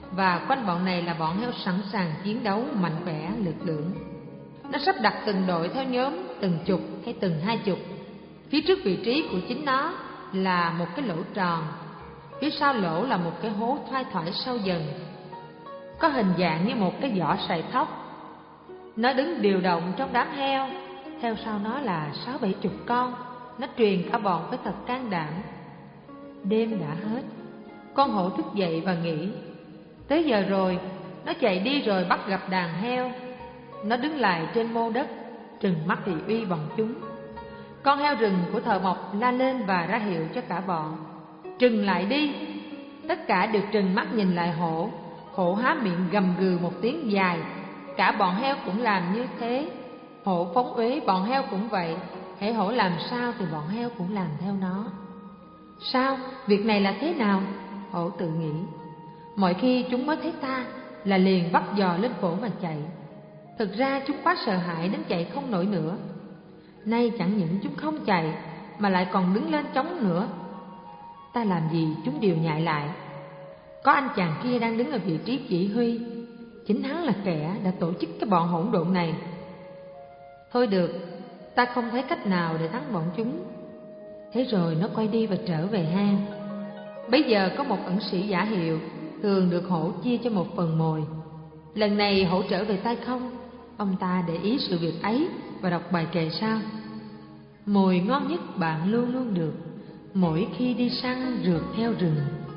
và quanh bọn này là bọn heo sẵn sàng chiến đấu, mạnh khỏe, lực lưỡng. Nó sắp đặt từng đội theo nhóm, từng chục hay từng hai chục. Phía trước vị trí của chính nó là một cái lỗ tròn, phía sau lỗ là một cái hố thoai thoải sâu dần, có hình dạng như một cái giỏ sài thóc. Nó đứng điều động trong đám heo, theo sau nó là sáu bảy chục con. Nó truyền cả bọn với thật can đảm. Đêm đã hết, con hổ thức dậy và nghĩ, tới giờ rồi. Nó chạy đi rồi bắt gặp đàn heo. Nó đứng lại trên mô đất, trừng mắt thị uy bọn chúng. Con heo rừng của thợ mộc la lên và ra hiệu cho cả bọn trừng lại đi. Tất cả đều trừng mắt nhìn lại hổ. Hổ há miệng gầm gừ một tiếng dài. Cả bọn heo cũng làm như thế. Hổ phóng uế, bọn heo cũng vậy. Hễ hổ làm sao thì bọn heo cũng làm theo nó. Sao? Việc này là thế nào? Hổ tự nghĩ. Mọi khi chúng mới thấy ta là liền bắt giò lên cổ mà chạy. Thực ra chúng quá sợ hãi đến chạy không nổi nữa. Nay chẳng những chúng không chạy mà lại còn đứng lên chống nữa. Ta làm gì chúng đều nhại lại. Có anh chàng kia đang đứng ở vị trí chỉ huy. Chính hắn là kẻ đã tổ chức cái bọn hỗn độn này. Thôi được, ta không thấy cách nào để thắng bọn chúng. Thế rồi nó quay đi và trở về hang. Bây giờ có một ẩn sĩ giả hiệu, thường được hổ chia cho một phần mồi. Lần này hổ trở về tay không. Ông ta để ý sự việc ấy và đọc bài kệ sau: mồi ngon nhất bạn luôn luôn được, mỗi khi đi săn rượt theo rừng.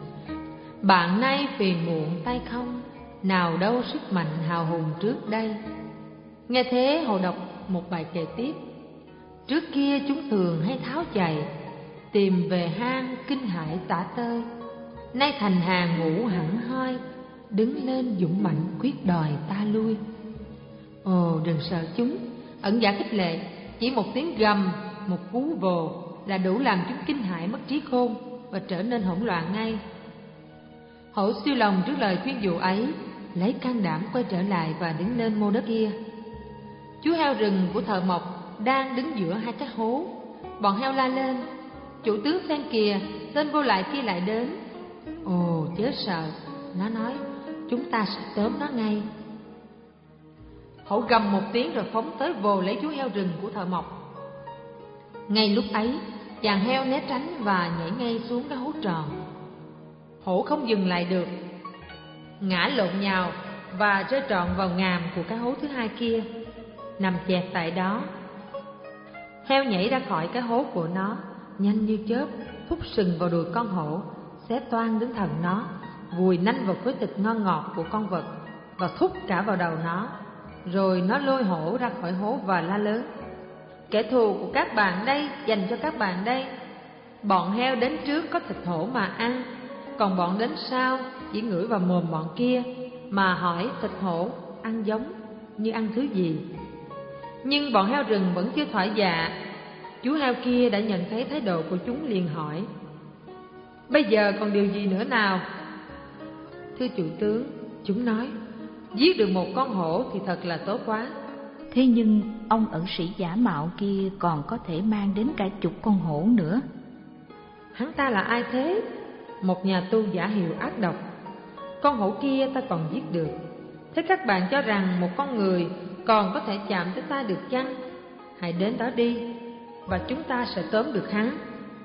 Bạn nay phiền muộn tay không, nào đâu sức mạnh hào hùng trước đây. Nghe thế hổ đọc một bài kệ tiếp: trước kia chúng thường hay tháo chạy, tìm về hang kinh hãi tả tơi. Nay thành hàng ngũ hẳn hoi, đứng lên dũng mạnh quyết đòi ta lui. Ồ, đừng sợ chúng. Ẩn giả khích lệ, chỉ một tiếng gầm, một cú vồ là đủ làm chúng kinh hãi mất trí khôn và trở nên hỗn loạn ngay. Hổ siêu lòng trước lời khuyên dụ ấy, lấy can đảm quay trở lại và đứng lên mô đất kia. Chú heo rừng của thợ mộc đang đứng giữa hai cái hố. Bọn heo la lên: chủ tướng xem kìa, tên vô lại kia lại đến. Ồ, chớ sợ, nó nói, chúng ta sẽ tóm nó ngay. Hổ gầm một tiếng rồi phóng tới vồ lấy chú heo rừng của thợ mộc. Ngay lúc ấy, chàng heo né tránh và nhảy ngay xuống cái hố tròn. Hổ không dừng lại được, ngã lộn nhào và rơi trọn vào ngàm của cái hố thứ hai kia, nằm chẹt tại đó. Heo nhảy ra khỏi cái hố của nó, nhanh như chớp, thúc sừng vào đùi con hổ, xé toang đến thần nó, vùi nanh vào khối thịt ngon ngọt của con vật và thúc cả vào đầu nó. Rồi nó lôi hổ ra khỏi hố và la lớn: kẻ thù của các bạn đây, dành cho các bạn đây. Bọn heo đến trước có thịt hổ mà ăn, còn bọn đến sau chỉ ngửi vào mồm bọn kia mà hỏi thịt hổ ăn giống như ăn thứ gì. Nhưng bọn heo rừng vẫn chưa thỏa dạ. Chú heo kia đã nhận thấy thái độ của chúng, liền hỏi: bây giờ còn điều gì nữa nào? Thưa chủ tướng, chúng nói, giết được một con hổ thì thật là tốt quá. Thế nhưng ông ẩn sĩ giả mạo kia còn có thể mang đến cả chục con hổ nữa. Hắn ta là ai thế? Một nhà tu giả hiệu ác độc. Con hổ kia ta còn giết được. Thế các bạn cho rằng một con người còn có thể chạm tới ta được chăng? Hãy đến đó đi, và chúng ta sẽ tóm được hắn.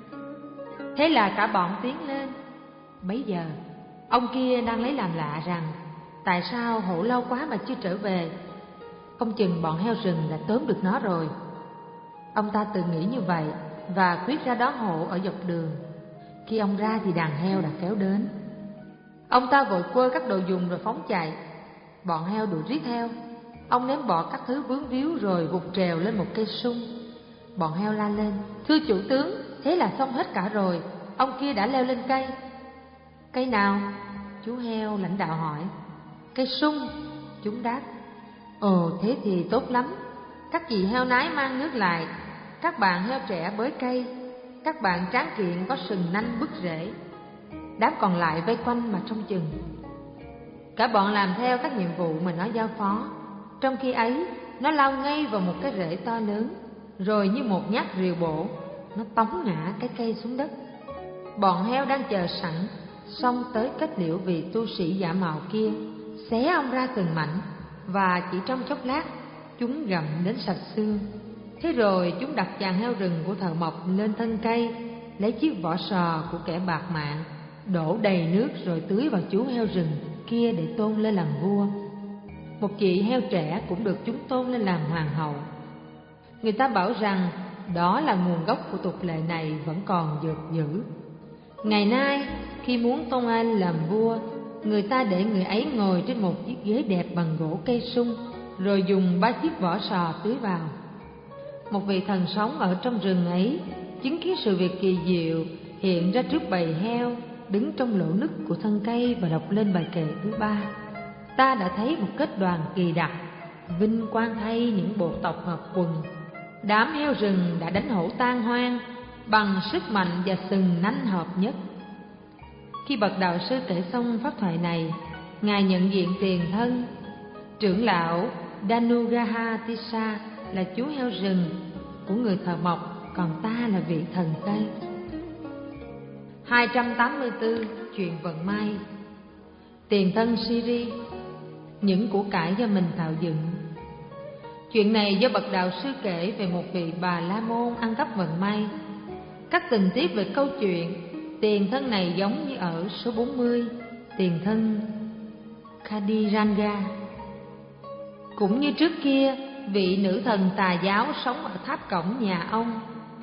Thế là cả bọn tiến lên. Bấy giờ ông kia đang lấy làm lạ rằng tại sao hổ lâu quá mà chưa trở về. Không chừng bọn heo rừng đã tóm được nó rồi. Ông ta tự nghĩ như vậy và quyết ra đón hổ ở dọc đường. Khi ông ra thì đàn heo đã kéo đến. Ông ta vội quơ các đồ dùng rồi phóng chạy. Bọn heo đuổi riết theo. Ông ném bỏ các thứ vướng víu rồi vụt trèo lên một cây sung. Bọn heo la lên: thưa chủ tướng, thế là xong hết cả rồi. Ông kia đã leo lên cây. Cây nào? Chú heo lãnh đạo hỏi. Cây sung, chúng đáp. Ồ, thế thì tốt lắm. Các chị heo nái mang nước lại, các bạn heo trẻ bới cây, các bạn tráng kiện có sừng nanh bứt rễ. Đám còn lại vây quanh mà trông chừng. Cả bọn làm theo các nhiệm vụ mà nó giao phó. Trong khi ấy, nó lao ngay vào một cái rễ to lớn, rồi như một nhát rìu bổ, nó tống ngã cái cây xuống đất. Bọn heo đang chờ sẵn, xông tới kết liễu vị tu sĩ giả mạo kia, xé ông ra từng mảnh, và chỉ trong chốc lát chúng gặm đến sạch xương. Thế rồi chúng đặt chàng heo rừng của thợ mộc lên thân cây, lấy chiếc vỏ sò của kẻ bạc mạng, đổ đầy nước rồi tưới vào chú heo rừng kia để tôn lên làm vua. Một chị heo trẻ cũng được chúng tôn lên làm hoàng hậu. Người ta bảo rằng đó là nguồn gốc của tục lệ này vẫn còn dược dữ. Ngày nay, khi muốn tôn ai làm vua, người ta để người ấy ngồi trên một chiếc ghế đẹp bằng gỗ cây sung, rồi dùng ba chiếc vỏ sò tưới vào. Một vị thần sống ở trong rừng ấy chứng kiến sự việc kỳ diệu hiện ra trước bầy heo, đứng trong lỗ nứt của thân cây và đọc lên bài kệ thứ ba. Ta đã thấy một kết đoàn kỳ đặc, vinh quang thay những bộ tộc hợp quần. Đám heo rừng đã đánh hổ tan hoang bằng sức mạnh và sừng nanh hợp nhất. Khi bậc đạo sư kể xong pháp thoại này, ngài nhận diện tiền thân. Trưởng lão Danugaha Tissa là chú heo rừng của người thợ mộc, còn ta là vị thần cây. hai trăm tám mươi tư. Chuyện vận may. Tiền thân Siri, những của cải do mình tạo dựng. Chuyện này do bậc đạo sư kể về một vị Bà La Môn ăn cắp vận may. Các tình tiết về câu chuyện tiền thân này giống như ở số bốn mươi, tiền thân Khadiranga. Cũng như trước kia, vị nữ thần tà giáo sống ở tháp cổng nhà ông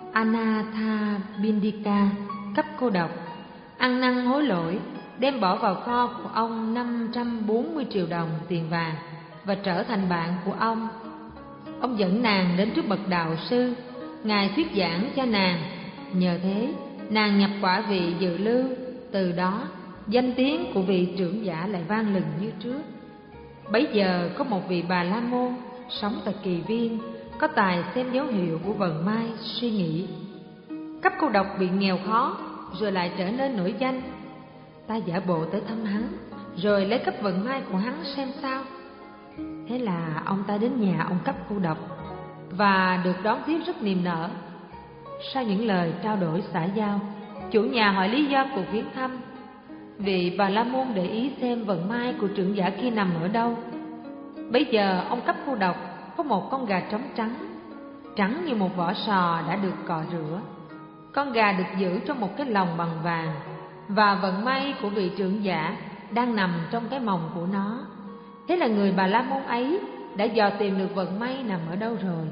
Anathabindika cấp cô độc, ăn năn hối lỗi, đem bỏ vào kho của ông năm trăm bốn mươi triệu đồng tiền vàng và trở thành bạn của ông. Ông dẫn nàng đến trước bậc đạo sư, ngài thuyết giảng cho nàng. Nhờ thế, nàng nhập quả vị dự lưu. Từ đó, danh tiếng của vị trưởng giả lại vang lừng như trước. Bấy giờ có một vị Bà La Môn sống tại Kỳ Viên, có tài xem dấu hiệu của vận may, suy nghĩ: cấp cô độc bị nghèo khó rồi lại trở nên nổi danh, ta giả bộ tới thăm hắn, rồi lấy cấp vận may của hắn xem sao. Thế là ông ta đến nhà ông cấp cô độc và được đón tiếp rất niềm nở. Sau những lời trao đổi xã giao, chủ nhà hỏi lý do cuộc viếng thăm. Vị Bà La Môn để ý xem vận may của trưởng giả kia nằm ở đâu. Bấy giờ ông cấp cô độc có một con gà trống trắng, trắng như một vỏ sò đã được cọ rửa. Con gà được giữ trong một cái lồng bằng vàng, và vận may của vị trưởng giả đang nằm trong cái mồng của nó. Thế là người Bà La Môn ấy đã dò tìm được vận may nằm ở đâu rồi.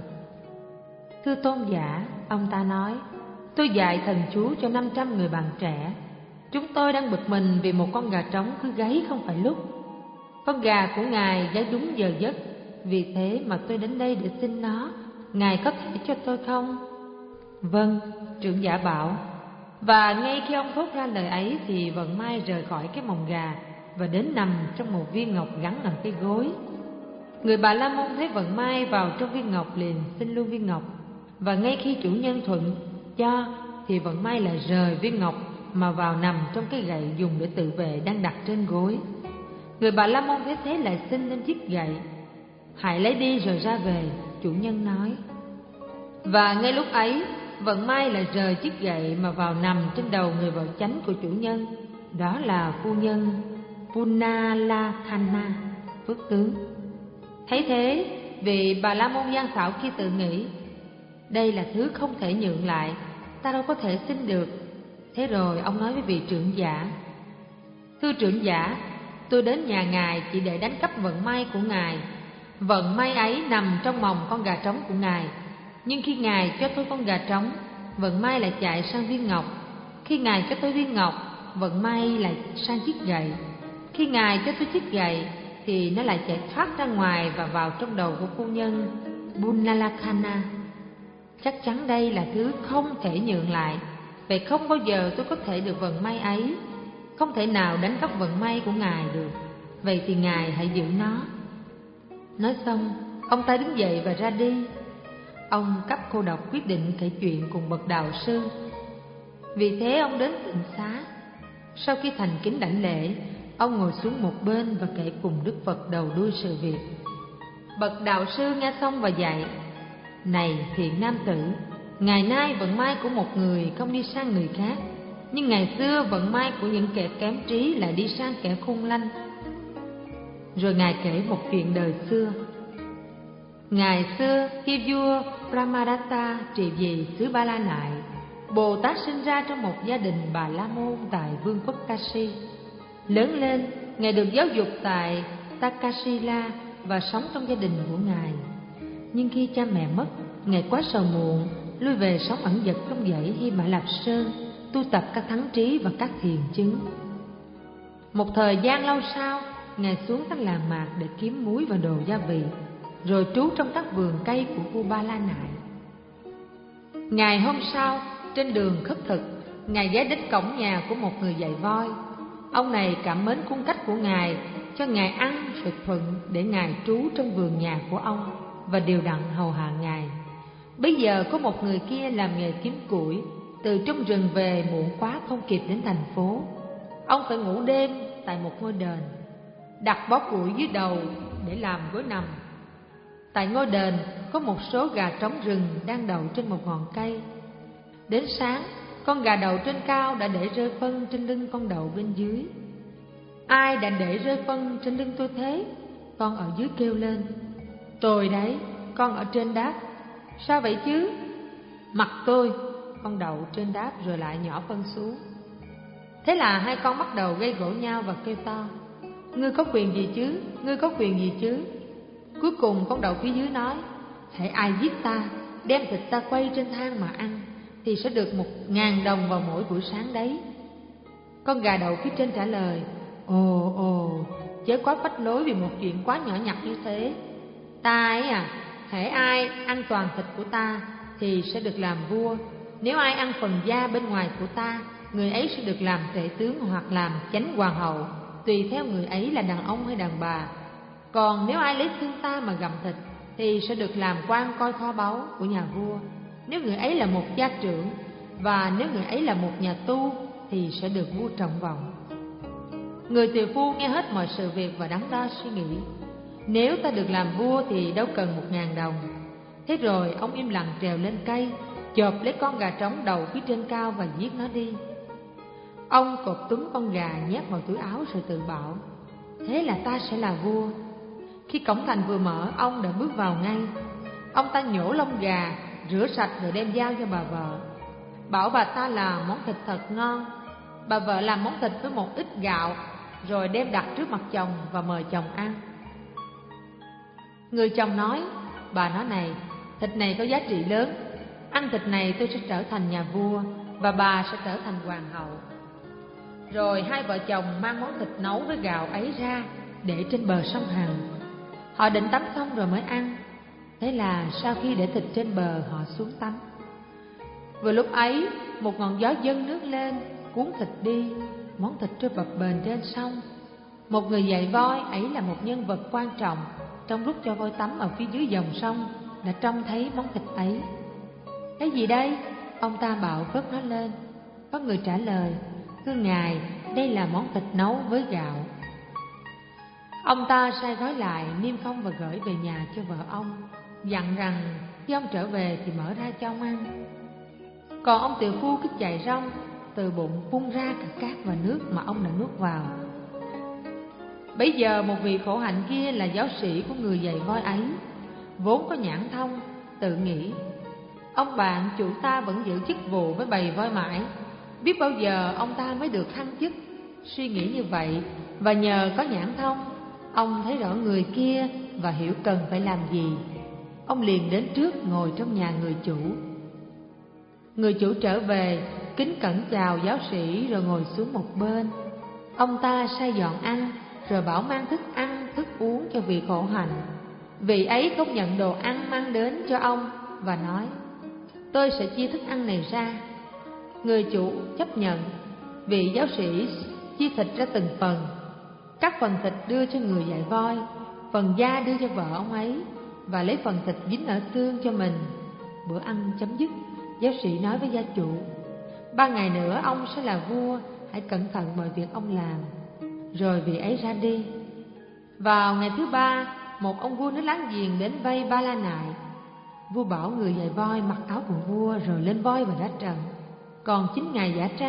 Thưa tôn giả, ông ta nói, tôi dạy thần chú cho năm trăm người bạn trẻ. Chúng tôi đang bực mình vì một con gà trống cứ gáy không phải lúc. Con gà của ngài gáy đúng giờ giấc, vì thế mà tôi đến đây để xin nó. Ngài có thể cho tôi không? Vâng, trưởng giả bảo. Và ngay khi ông thốt ra lời ấy thì vận may rời khỏi cái mồng gà và đến nằm trong một viên ngọc gắn ở cái gối. Người Bà La Môn thấy vận may vào trong viên ngọc liền xin luôn viên ngọc. Và ngay khi chủ nhân thuận cho thì vận may lại rời viên ngọc mà vào nằm trong cái gậy dùng để tự vệ đang đặt trên gối. Người Bà La Môn thấy thế lại xin lên chiếc gậy. Hãy lấy đi rồi ra về, chủ nhân nói. Và ngay lúc ấy, vận may lại rời chiếc gậy mà vào nằm trên đầu người vợ chánh của chủ nhân. Đó là phu nhân Punalathana, phước tướng. Thấy thế, vị Bà La Môn gian xảo kia tự nghĩ, đây là thứ không thể nhượng lại, ta đâu có thể xin được. Thế rồi ông nói với vị trưởng giả, thưa trưởng giả, tôi đến nhà ngài chỉ để đánh cắp vận may của ngài. Vận may ấy nằm trong mồng con gà trống của ngài. Nhưng khi ngài cho tôi con gà trống, vận may lại chạy sang viên ngọc. Khi ngài cho tôi viên ngọc, vận may lại sang chiếc gậy. Khi ngài cho tôi chiếc gậy, thì nó lại chạy thoát ra ngoài và vào trong đầu của phu nhân Bunalakhana. Chắc chắn đây là thứ không thể nhượng lại. Vậy không bao giờ tôi có thể được vận may ấy. Không thể nào đánh cắp vận may của ngài được. Vậy thì ngài hãy giữ nó. Nói xong, ông ta đứng dậy và ra đi. Ông cấp cô độc quyết định kể chuyện cùng bậc đạo sư. Vì thế ông đến tịnh xá. Sau khi thành kính đảnh lễ, ông ngồi xuống một bên và kể cùng Đức Phật đầu đuôi sự việc. Bậc đạo sư nghe xong và dạy, này thiện nam tử, ngày nay vận may của một người không đi sang người khác. Nhưng ngày xưa vận may của những kẻ kém trí lại đi sang kẻ khôn lanh. Rồi Ngài kể một chuyện đời xưa. Ngày xưa khi vua Brahmadatta trị vì xứ Ba La Nại, Bồ Tát sinh ra trong một gia đình Bà La Môn tại vương quốc Kashi. Lớn lên, Ngài được giáo dục tại Takasila và sống trong gia đình của Ngài. Nhưng khi cha mẹ mất, Ngài quá sầu muộn, lui về sống ẩn dật trong dãy Hy Mã Lạp Sơn, tu tập các thắng trí và các thiền chứng. Một thời gian lâu sau, Ngài xuống các làng mạc để kiếm muối và đồ gia vị, rồi trú trong các vườn cây của vua Ba La Nại. Ngày hôm sau, trên đường khất thực, Ngài ghé đến cổng nhà của một người dạy voi. Ông này cảm mến cung cách của Ngài, cho Ngài ăn rồi thuận để Ngài trú trong vườn nhà của ông và đều đặn hầu hạ Ngài. Bây giờ có một người kia làm nghề kiếm củi, từ trong rừng về muộn quá không kịp đến thành phố. Ông phải ngủ đêm tại một ngôi đền, đặt bó củi dưới đầu để làm gối nằm. Tại ngôi đền có một số gà trống rừng đang đậu trên một ngọn cây. Đến sáng, con gà đậu trên cao đã để rơi phân trên lưng con đậu bên dưới. Ai đã để rơi phân trên lưng tôi thế? Con ở dưới kêu lên. Tôi đấy, con ở trên đáp. Sao vậy chứ? Mặt tôi, con đậu trên đáp rồi lại nhỏ phân xuống. Thế là hai con bắt đầu gây gổ nhau và kêu to. Ngươi có quyền gì chứ? Ngươi có quyền gì chứ? Cuối cùng con đậu phía dưới nói, hễ ai giết ta, đem thịt ta quay trên thang mà ăn, thì sẽ được một ngàn đồng vào mỗi buổi sáng đấy. Con gà đậu phía trên trả lời, ồ ồ, chớ quá phách lối vì một chuyện quá nhỏ nhặt như thế. Ta ấy à, hễ ai ăn toàn thịt của ta thì sẽ được làm vua. Nếu ai ăn phần da bên ngoài của ta, người ấy sẽ được làm tể tướng hoặc làm chánh hoàng hậu, tùy theo người ấy là đàn ông hay đàn bà. Còn nếu ai lấy xương ta mà gặm thịt thì sẽ được làm quan coi kho báu của nhà vua. Nếu người ấy là một gia trưởng và nếu người ấy là một nhà tu thì sẽ được vua trọng vọng. Người tiều phu nghe hết mọi sự việc và đắn đo suy nghĩ. Nếu ta được làm vua thì đâu cần một ngàn đồng. Thế rồi ông im lặng trèo lên cây, chộp lấy con gà trống đầu phía trên cao và giết nó đi. Ông cột túm con gà nhét vào túi áo rồi tự bảo, thế là ta sẽ là vua. Khi cổng thành vừa mở, ông đã bước vào ngay. Ông ta nhổ lông gà, rửa sạch rồi đem giao cho bà vợ, bảo bà ta là món thịt thật ngon. Bà vợ làm món thịt với một ít gạo, rồi đem đặt trước mặt chồng và mời chồng ăn. Người chồng nói, bà nói này, thịt này có giá trị lớn. Ăn thịt này tôi sẽ trở thành nhà vua, và bà sẽ trở thành hoàng hậu. Rồi hai vợ chồng mang món thịt nấu với gạo ấy ra, để trên bờ sông Hằng. Họ định tắm xong rồi mới ăn. Thế là sau khi để thịt trên bờ, họ xuống tắm. Vừa lúc ấy, một ngọn gió dâng nước lên, cuốn thịt đi. Món thịt trôi bập bềnh trên sông. Một người dạy voi, ấy là một nhân vật quan trọng, trong lúc cho voi tắm ở phía dưới dòng sông, đã trông thấy món thịt ấy. Cái gì đây? Ông ta bảo vớt nó lên. Có người trả lời, thưa ngài, đây là món thịt nấu với gạo. Ông ta sai gói lại, niêm phong và gửi về nhà cho vợ ông, dặn rằng khi ông trở về thì mở ra cho ông ăn. Còn ông tiều phu cứ chạy rong, từ bụng phun ra cả cát và nước mà ông đã nuốt vào. Bấy giờ một vị khổ hạnh kia là giáo sĩ của người dạy voi ấy, vốn có nhãn thông, tự nghĩ, ông bạn chủ ta vẫn giữ chức vụ với bầy voi mãi, biết bao giờ ông ta mới được thăng chức. Suy nghĩ như vậy, và nhờ có nhãn thông, ông thấy rõ người kia và hiểu cần phải làm gì. Ông liền đến trước ngồi trong nhà người chủ. Người chủ trở về, kính cẩn chào giáo sĩ rồi ngồi xuống một bên. Ông ta sai dọn ăn, rồi bảo mang thức ăn, thức uống cho vị khổ hạnh. Vị ấy không nhận đồ ăn mang đến cho ông và nói, tôi sẽ chia thức ăn này ra. Người chủ chấp nhận. Vị giáo sĩ chia thịt ra từng phần. Các phần thịt đưa cho người dạy voi, phần da đưa cho vợ ông ấy, và lấy phần thịt dính ở xương cho mình. Bữa ăn chấm dứt, giáo sĩ nói với gia chủ, ba ngày nữa ông sẽ là vua, hãy cẩn thận mọi việc ông làm. Rồi vị ấy ra đi. Vào ngày thứ ba, một ông vua nước láng giềng đến vây Ba La Nại. Vua bảo người dạy voi mặc áo của vua rồi lên voi và ra trận. Còn chính ngài giả trang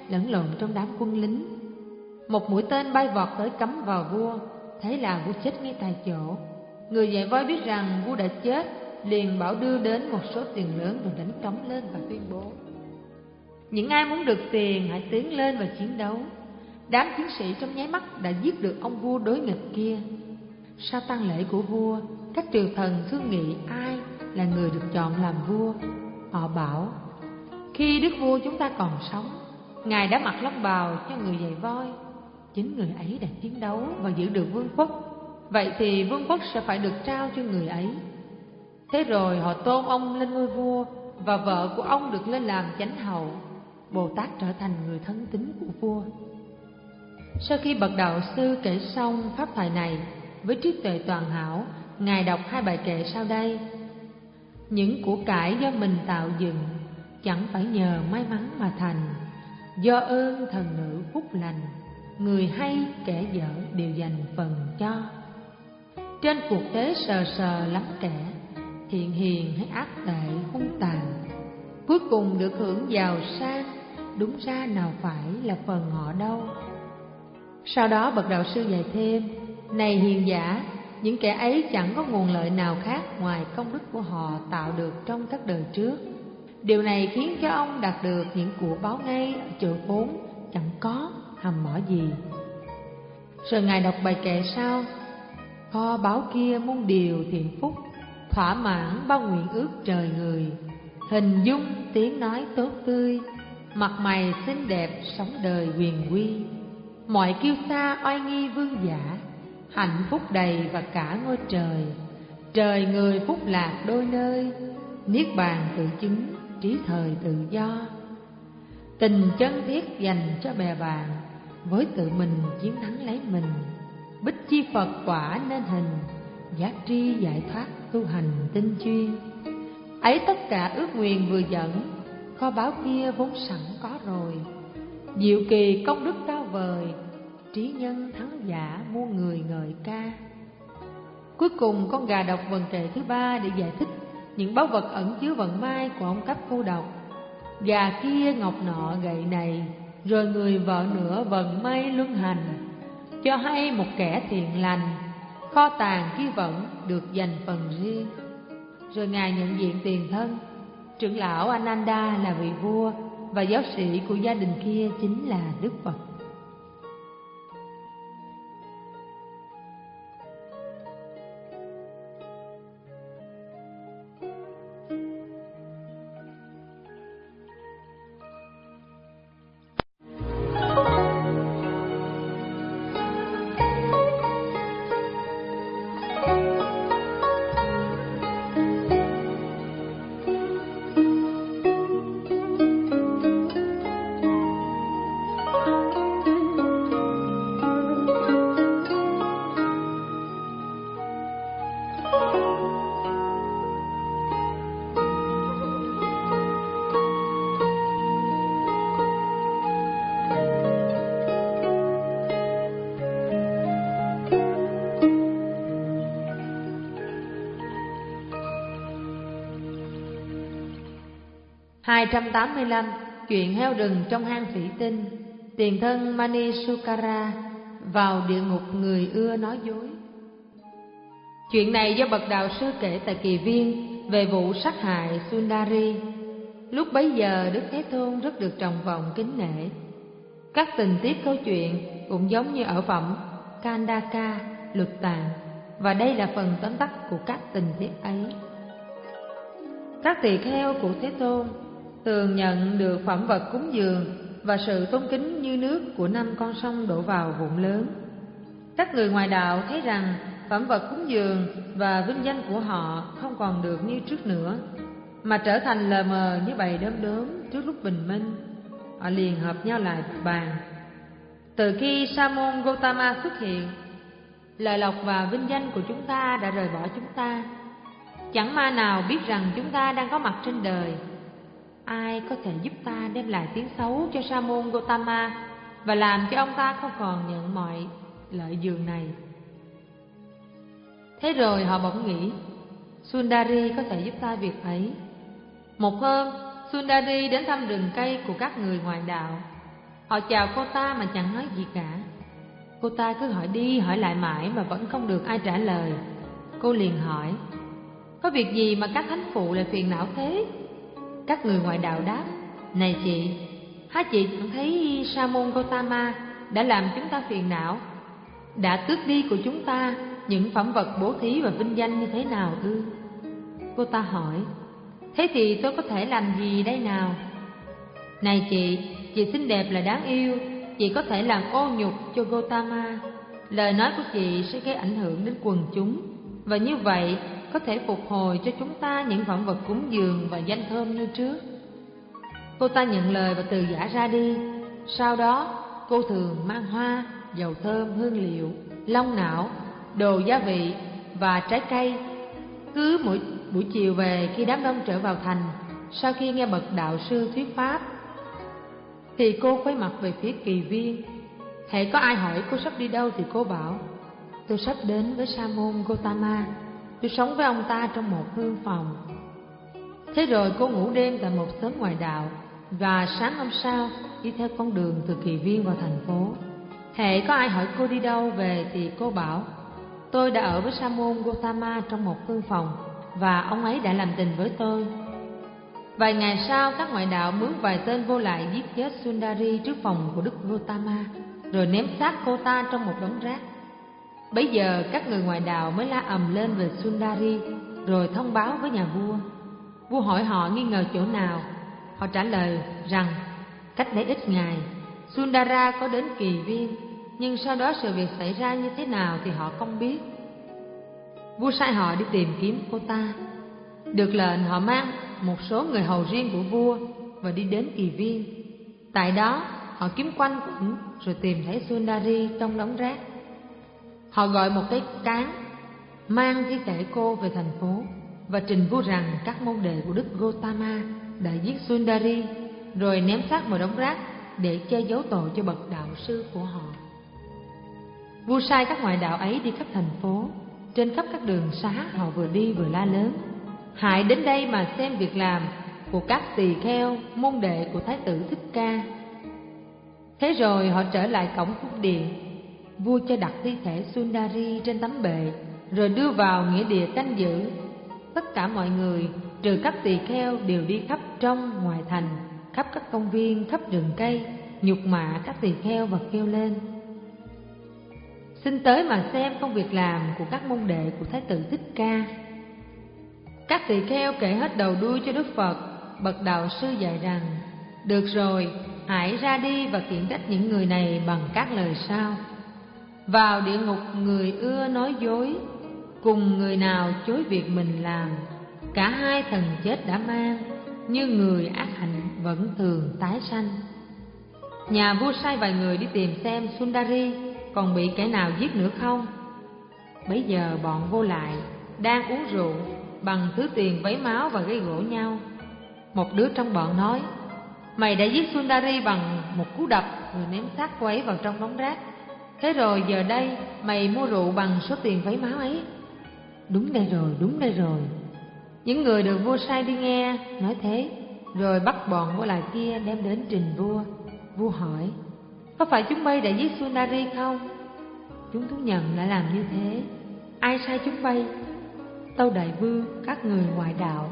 lẫn lộn trong đám quân lính. Một mũi tên bay vọt tới cắm vào vua, thế là vua chết ngay tại chỗ. Người dạy voi biết rằng vua đã chết, liền bảo đưa đến một số tiền lớn rồi đánh trống lên và tuyên bố: những ai muốn được tiền hãy tiến lên và chiến đấu. Đám chiến sĩ trong nháy mắt đã giết được ông vua đối nghịch kia. Sau tang lễ của vua, các triều thần thương nghị ai là người được chọn làm vua. Họ bảo: khi đức vua chúng ta còn sống, ngài đã mặc long bào cho người dạy voi. Chính người ấy đã chiến đấu và giữ được vương quốc, vậy thì vương quốc sẽ phải được trao cho người ấy. Thế rồi họ tôn ông lên ngôi vua, và vợ của ông được lên làm chánh hậu. Bồ Tát trở thành người thân tín của vua. Sau khi bậc đạo sư kể xong pháp thoại này, với trí tuệ toàn hảo, ngài đọc hai bài kệ sau đây: những của cải do mình tạo dựng, chẳng phải nhờ may mắn mà thành. Do ơn thần nữ phúc lành, người hay kẻ dở đều dành phần cho. Trên cuộc thế sờ sờ lắm kẻ, thiện hiền hay ác tệ hung tàn, cuối cùng được hưởng giàu sang, đúng ra nào phải là phần họ đâu. Sau đó bậc đạo sư dạy thêm: này hiền giả, những kẻ ấy chẳng có nguồn lợi nào khác ngoài công đức của họ tạo được trong các đời trước. Điều này khiến cho ông đạt được những của báo ngay ở chỗ vốn chẳng có hầm mỏ gì. Rồi ngài đọc bài kệ sau: kho báu kia muôn điều thiện phúc, thỏa mãn bao nguyện ước trời người. Hình dung tiếng nói tốt tươi, mặt mày xinh đẹp sống đời quyền quy. Mọi kiêu sa oai nghi vương giả, hạnh phúc đầy và cả ngôi trời. Trời người phúc lạc đôi nơi, niết bàn tự chứng trí thời tự do. Tình chân thiết dành cho bè bạn, với tự mình chiến thắng lấy mình. Bích chi Phật quả nên hình, giác tri giải thoát tu hành tinh chuyên. Ấy tất cả ước nguyện vừa dẫn, kho báu kia vốn sẵn có rồi. Diệu kỳ công đức cao vời, trí nhân thắng giả muôn người ngợi ca. Cuối cùng con gà đọc vần kệ thứ ba để giải thích những báu vật ẩn chứa vận may của ông cấp cô độc. Gà kia ngọc nọ gậy này, rồi người vợ nữa vận may luân hành. Cho hay một kẻ thiện lành, kho tàng kia vẫn được dành phần riêng. Rồi ngài nhận diện tiền thân. Trưởng lão Ananda là vị vua, và giáo sĩ của gia đình kia chính là Đức Phật. hai trăm tám mươi lăm. Chuyện heo rừng trong hang thủy tinh. Tiền thân Manisukara vào địa ngục người ưa nói dối. Chuyện này do bậc đạo sư kể tại Kỳ Viên về vụ sát hại Sundari. Lúc bấy giờ Đức Thế Tôn rất được trọng vọng kính nể. Các tình tiết câu chuyện cũng giống như ở phẩm Kandaka, Luật Tạng, và đây là phần tóm tắt của các tình tiết ấy. Các tỳ kheo của Thế Tôn thường nhận được phẩm vật cúng dường và sự tôn kính như nước của năm con sông đổ vào vụn lớn. Các người ngoại đạo thấy rằng phẩm vật cúng dường và vinh danh của họ không còn được như trước nữa, mà trở thành lờ mờ như bầy đom đóm trước lúc bình minh. Họ liền hợp nhau lại bàn: từ khi Sa môn Gotama xuất hiện, lợi lộc và vinh danh của chúng ta đã rời bỏ chúng ta. Chẳng ma nào biết rằng chúng ta đang có mặt trên đời. Ai có thể giúp ta đem lại tiếng xấu cho Sa môn Gotama và làm cho ông ta không còn nhận mọi lợi dường này? Thế rồi họ bỗng nghĩ, Sundari có thể giúp ta việc ấy. Một hôm, Sundari đến thăm rừng cây của các người ngoại đạo. Họ chào cô ta mà chẳng nói gì cả. Cô ta cứ hỏi đi hỏi lại mãi mà vẫn không được ai trả lời. Cô liền hỏi: có việc gì mà các thánh phụ lại phiền não thế? Các người ngoại đạo đáp: này chị, há chị chẳng thấy Sa môn Gotama đã làm chúng ta phiền não, đã tước đi của chúng ta những phẩm vật bố thí và vinh danh như thế nào ư? Cô ta hỏi: thế thì tôi có thể làm gì đây nào? Này chị, chị xinh đẹp là đáng yêu, chị có thể làm ô nhục cho Gotama. Lời nói của chị sẽ gây ảnh hưởng đến quần chúng, và như vậy có thể phục hồi cho chúng ta những phẩm vật cúng dường và danh thơm như trước. Cô ta nhận lời và từ giã ra đi. Sau đó cô thường mang hoa, dầu thơm, hương liệu, long não, đồ gia vị và trái cây. Cứ mỗi buổi chiều về, khi đám đông trở vào thành, sau khi nghe bậc đạo sư thuyết pháp, thì cô quay mặt về phía kỳ viên. Hễ có ai hỏi cô sắp đi đâu thì cô bảo: tôi sắp đến với Sa môn Gotama, tôi sống với ông ta trong một hương phòng. Thế rồi cô ngủ đêm tại một xóm ngoại đạo, và sáng hôm sau đi theo con đường từ kỳ viên vào thành phố. Hễ có ai hỏi cô đi đâu về thì cô bảo: tôi đã ở với Sa môn Gotama trong một hương phòng, và ông ấy đã làm tình với tôi. Vài ngày sau, các ngoại đạo mướn vài tên vô lại giết chết Sundari trước phòng của Đức Gotama, rồi ném xác cô ta trong một đống rác. Bấy giờ các người ngoại đạo mới la ầm lên về Sundari, rồi thông báo với nhà vua. Vua hỏi họ nghi ngờ chỗ nào. Họ trả lời rằng cách đây ít ngày Sundara có đến kỳ viên, nhưng sau đó sự việc xảy ra như thế nào thì họ không biết. Vua sai họ đi tìm kiếm cô ta. Được lệnh, họ mang một số người hầu riêng của vua và đi đến kỳ viên. Tại đó họ kiếm quanh quẩn rồi tìm thấy Sundari trong đống rác. Họ gọi một cái cán mang thi thể cô về thành phố và trình vua rằng các môn đệ của Đức Gotama đã giết Sundari, rồi ném xác vào đống rác để che giấu tội cho bậc đạo sư của họ. Vua sai các ngoại đạo ấy đi khắp thành phố. Trên khắp các đường xá họ vừa đi vừa la lớn: hãy đến đây mà xem việc làm của các tỳ kheo môn đệ của Thái tử Thích Ca. Thế rồi họ trở lại cổng cung điện. Vua cho đặt thi thể Sundari trên tấm bệ, rồi đưa vào nghĩa địa canh giữ. Tất cả mọi người trừ các tỳ kheo đều đi khắp trong ngoài thành, khắp các công viên, khắp rừng cây, nhục mạ các tỳ kheo và kêu lên: xin tới mà xem công việc làm của các môn đệ của Thái tử Thích Ca. Các tỳ kheo kể hết đầu đuôi cho Đức Phật. Bậc đạo sư dạy rằng: được rồi, hãy ra đi và khiển trách những người này bằng các lời sau: vào địa ngục người ưa nói dối, cùng người nào chối việc mình làm, cả hai thần chết đã mang, như người ác hạnh vẫn thường tái sanh. Nhà vua sai vài người đi tìm xem Sundari còn bị kẻ nào giết nữa không. Bấy giờ bọn vô lại đang uống rượu bằng thứ tiền vấy máu và gây gỗ nhau. Một đứa trong bọn nói: mày đã giết Sundari bằng một cú đập rồi ném xác cô ấy vào trong đống rác. Thế rồi giờ đây mày mua rượu bằng số tiền vấy máu ấy. Đúng đây rồi, đúng đây rồi. Những người được vua sai đi nghe nói thế, rồi bắt bọn vô lại kia đem đến trình vua. Vua hỏi: có phải chúng bay đã giết Sundari không? Chúng thú nhận đã làm như thế. Ai sai chúng bay? Tâu đại vương, các người ngoại đạo.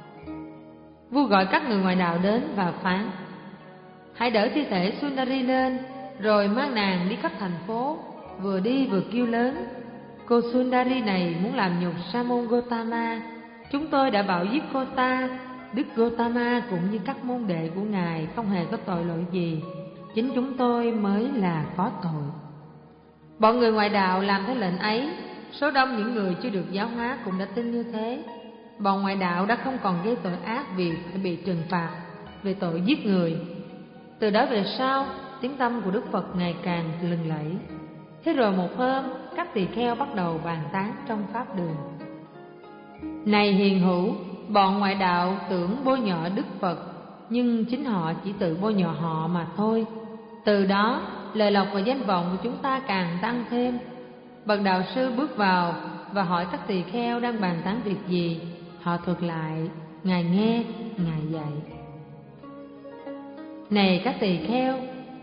Vua gọi các người ngoại đạo đến và phán: hãy đỡ thi thể Sundari lên, rồi mang nàng đi khắp thành phố, vừa đi vừa kêu lớn: cô Sundari này muốn làm nhục Sa môn Gotama. Chúng tôi đã bảo giết cô ta. Đức Gotama cũng như các môn đệ của ngài không hề có tội lỗi gì, chính chúng tôi mới là có tội. Bọn người ngoại đạo làm theo lệnh ấy. Số đông những người chưa được giáo hóa cũng đã tin như thế. Bọn ngoại đạo đã không còn gây tội ác vì phải bị trừng phạt về tội giết người. Từ đó về sau, tiếng tăm của Đức Phật ngày càng lừng lẫy. Thế rồi một hôm, các tỳ kheo bắt đầu bàn tán trong pháp đường: này hiền hữu, bọn ngoại đạo tưởng bôi nhọ Đức Phật, nhưng chính họ chỉ tự bôi nhọ họ mà thôi. Từ đó, lời lộc và danh vọng của chúng ta càng tăng thêm. Bậc đạo sư bước vào và hỏi các tỳ kheo đang bàn tán việc gì. Họ thuật lại, ngài nghe, ngài dạy: này các tỳ kheo,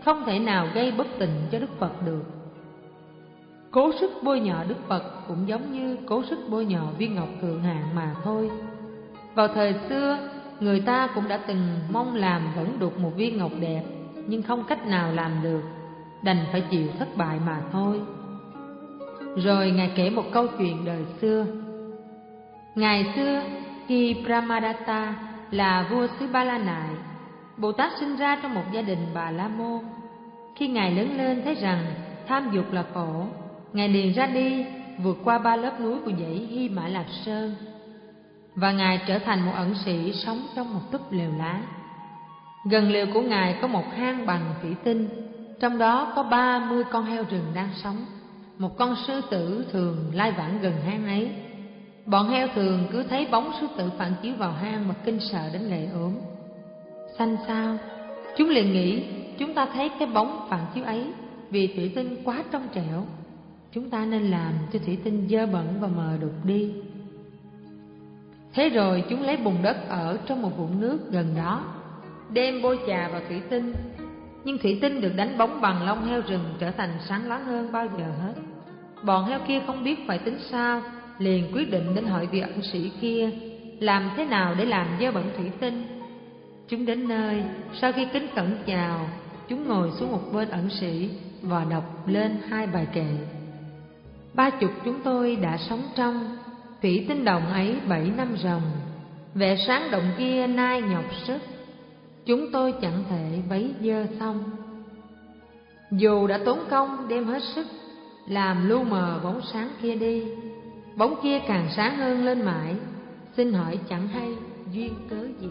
không thể nào gây bất tình cho Đức Phật được. Cố sức bôi nhọ Đức Phật cũng giống như cố sức bôi nhọ viên ngọc thượng hạng mà thôi. Vào thời xưa, người ta cũng đã từng mong làm vẫn đục một viên ngọc đẹp, nhưng không cách nào làm được, đành phải chịu thất bại mà thôi. Rồi Ngài kể một câu chuyện đời xưa. Ngày xưa, khi Brahmadatta là vua xứ Ba La Nại, Bồ Tát sinh ra trong một gia đình Bà La Môn. Khi Ngài lớn lên thấy rằng tham dục là khổ, Ngài liền ra đi vượt qua ba lớp núi của dãy Hy Mã Lạp Sơn, và Ngài trở thành một ẩn sĩ sống trong một túp lều lá. Gần lều của Ngài có một hang bằng thủy tinh, trong đó có ba mươi con heo rừng đang sống. Một con sư tử thường lai vãng gần hang ấy. Bọn heo thường cứ thấy bóng sư tử phản chiếu vào hang mà kinh sợ đến lệ ốm. Xanh xao, chúng liền nghĩ chúng ta thấy cái bóng phản chiếu ấy vì thủy tinh quá trong trẻo, chúng ta nên làm cho thủy tinh dơ bẩn và mờ đục đi. Thế rồi chúng lấy bùn đất ở trong một vũng nước gần đó, đem bôi chà vào thủy tinh. Nhưng thủy tinh được đánh bóng bằng lông heo rừng trở thành sáng láng hơn bao giờ hết. Bọn heo kia không biết phải tính sao, liền quyết định đến hỏi vị ẩn sĩ kia làm thế nào để làm dơ bẩn thủy tinh. Chúng đến nơi, sau khi kính cẩn chào, chúng ngồi xuống một bên ẩn sĩ và đọc lên hai bài kệ. Ba chục chúng tôi đã sống trong thủy tinh đồng ấy bảy năm ròng, vẻ sáng động kia nay nhọc sức, chúng tôi chẳng thể bấy dơ xong. Dù đã tốn công đem hết sức làm lu mờ bóng sáng kia đi, bóng kia càng sáng hơn lên mãi, xin hỏi chẳng hay duyên cớ gì.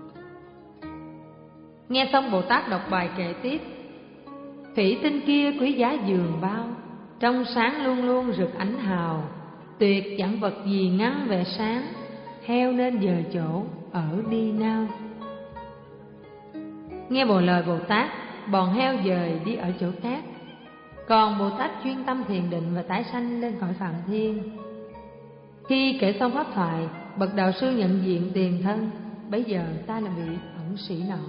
Nghe xong Bồ Tát đọc bài kệ tiếp. Thủy tinh kia quý giá dường bao, trong sáng luôn luôn rực ánh hào, tuyệt chẳng vật gì ngăn vẻ sáng, heo nên dời chỗ ở đi nào. Nghe bộ lời Bồ Tát, bọn heo dời đi ở chỗ khác, còn Bồ Tát chuyên tâm thiền định và tái sanh lên cõi Phạm Thiên. Khi kể xong pháp thoại, bậc đạo sư nhận diện tiền thân, bấy giờ ta là vị ẩn sĩ nọ.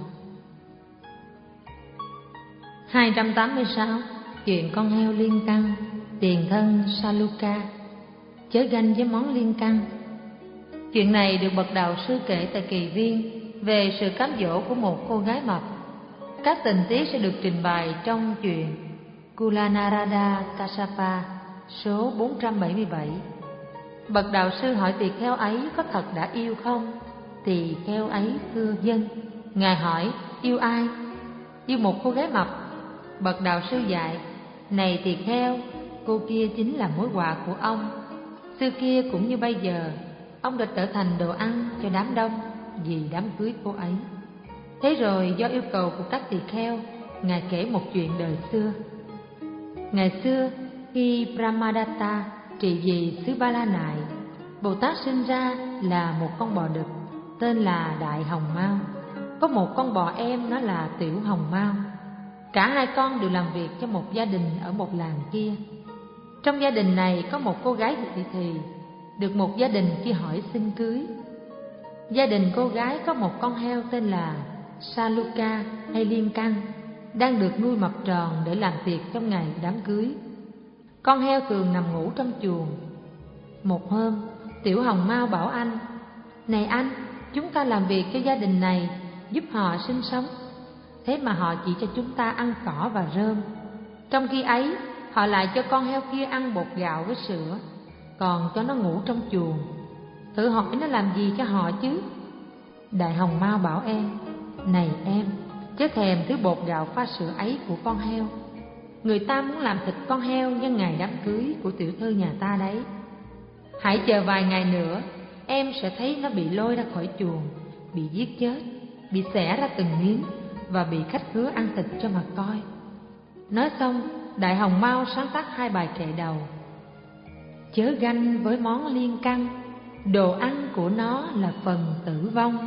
Hai trăm tám mươi sáu. Chuyện con heo liên căn. Tiền thân Saluka. Chớ ganh với món liên căn. Chuyện này được bậc đạo sư kể tại Kỳ Viên về sự cám dỗ của một cô gái mập. Các tình tiết sẽ được trình bày trong chuyện Kulanarada Kassapa số bốn trăm bảy mươi bảy. Bậc đạo sư hỏi tỳ kheo ấy có thật đã yêu không? Tỳ kheo ấy thưa vâng. Ngài hỏi yêu ai? Yêu một cô gái mập. Bậc đạo sư dạy, này tỳ kheo, cô kia chính là mối họa của ông. Xưa kia cũng như bây giờ, ông đã trở thành đồ ăn cho đám đông vì đám cưới cô ấy. Thế rồi do yêu cầu của các tỳ kheo, Ngài kể một chuyện đời xưa. Ngày xưa, khi Brahmadatta trị vì xứ Ba La Nại, Bồ Tát sinh ra là một con bò đực tên là Đại Hồng Mao. Có một con bò em nó là Tiểu Hồng Mao. Cả hai con đều làm việc cho một gia đình ở một làng kia. Trong gia đình này có một cô gái thị thì được một gia đình kia hỏi xin cưới. Gia đình cô gái có một con heo tên là Saluka hay Liên Căn, đang được nuôi mập tròn để làm tiệc trong ngày đám cưới. Con heo thường nằm ngủ trong chuồng. Một hôm, Tiểu Hồng Mao bảo anh: này anh, chúng ta làm việc cho gia đình này, giúp họ sinh sống. Thế mà họ chỉ cho chúng ta ăn cỏ và rơm. Trong khi ấy, họ lại cho con heo kia ăn bột gạo với sữa, còn cho nó ngủ trong chuồng. Thử hỏi nó làm gì cho họ chứ? Đại Hồng Mao bảo em: này em, chớ thèm thứ bột gạo pha sữa ấy của con heo. Người ta muốn làm thịt con heo nhân ngày đám cưới của tiểu thư nhà ta đấy. Hãy chờ vài ngày nữa, em sẽ thấy nó bị lôi ra khỏi chuồng, bị giết chết, bị xẻ ra từng miếng và bị khách khứa ăn thịt cho mà coi. Nói xong, Đại Hồng Mao sáng tác hai bài kệ đầu. Chớ ganh với món liên căn, đồ ăn của nó là phần tử vong.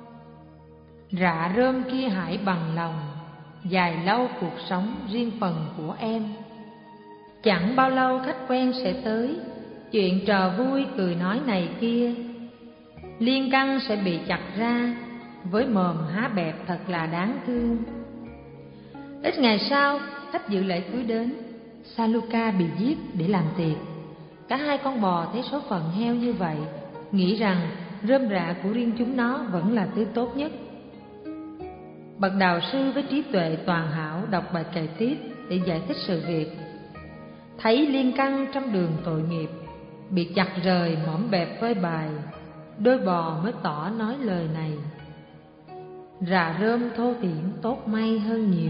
Rạ rơm kia hãy bằng lòng, dài lâu cuộc sống riêng phần của em. Chẳng bao lâu khách quen sẽ tới, chuyện trò vui cười nói này kia. Liên căn sẽ bị chặt ra, với mồm há bẹp thật là đáng thương. Ít ngày sau, khách dự lễ cưới đến. Saluka bị giết để làm tiệc. Cả hai con bò thấy số phận heo như vậy, nghĩ rằng rơm rạ của riêng chúng nó vẫn là thứ tốt nhất. Bậc đạo sư với trí tuệ toàn hảo đọc bài kệ tiếp để giải thích sự việc. Thấy liên căn trong đường tội nghiệp, bị chặt rời mõm bẹp với bài, đôi bò mới tỏ nói lời này. Rạ rơm thô tiễn tốt may hơn nhiều.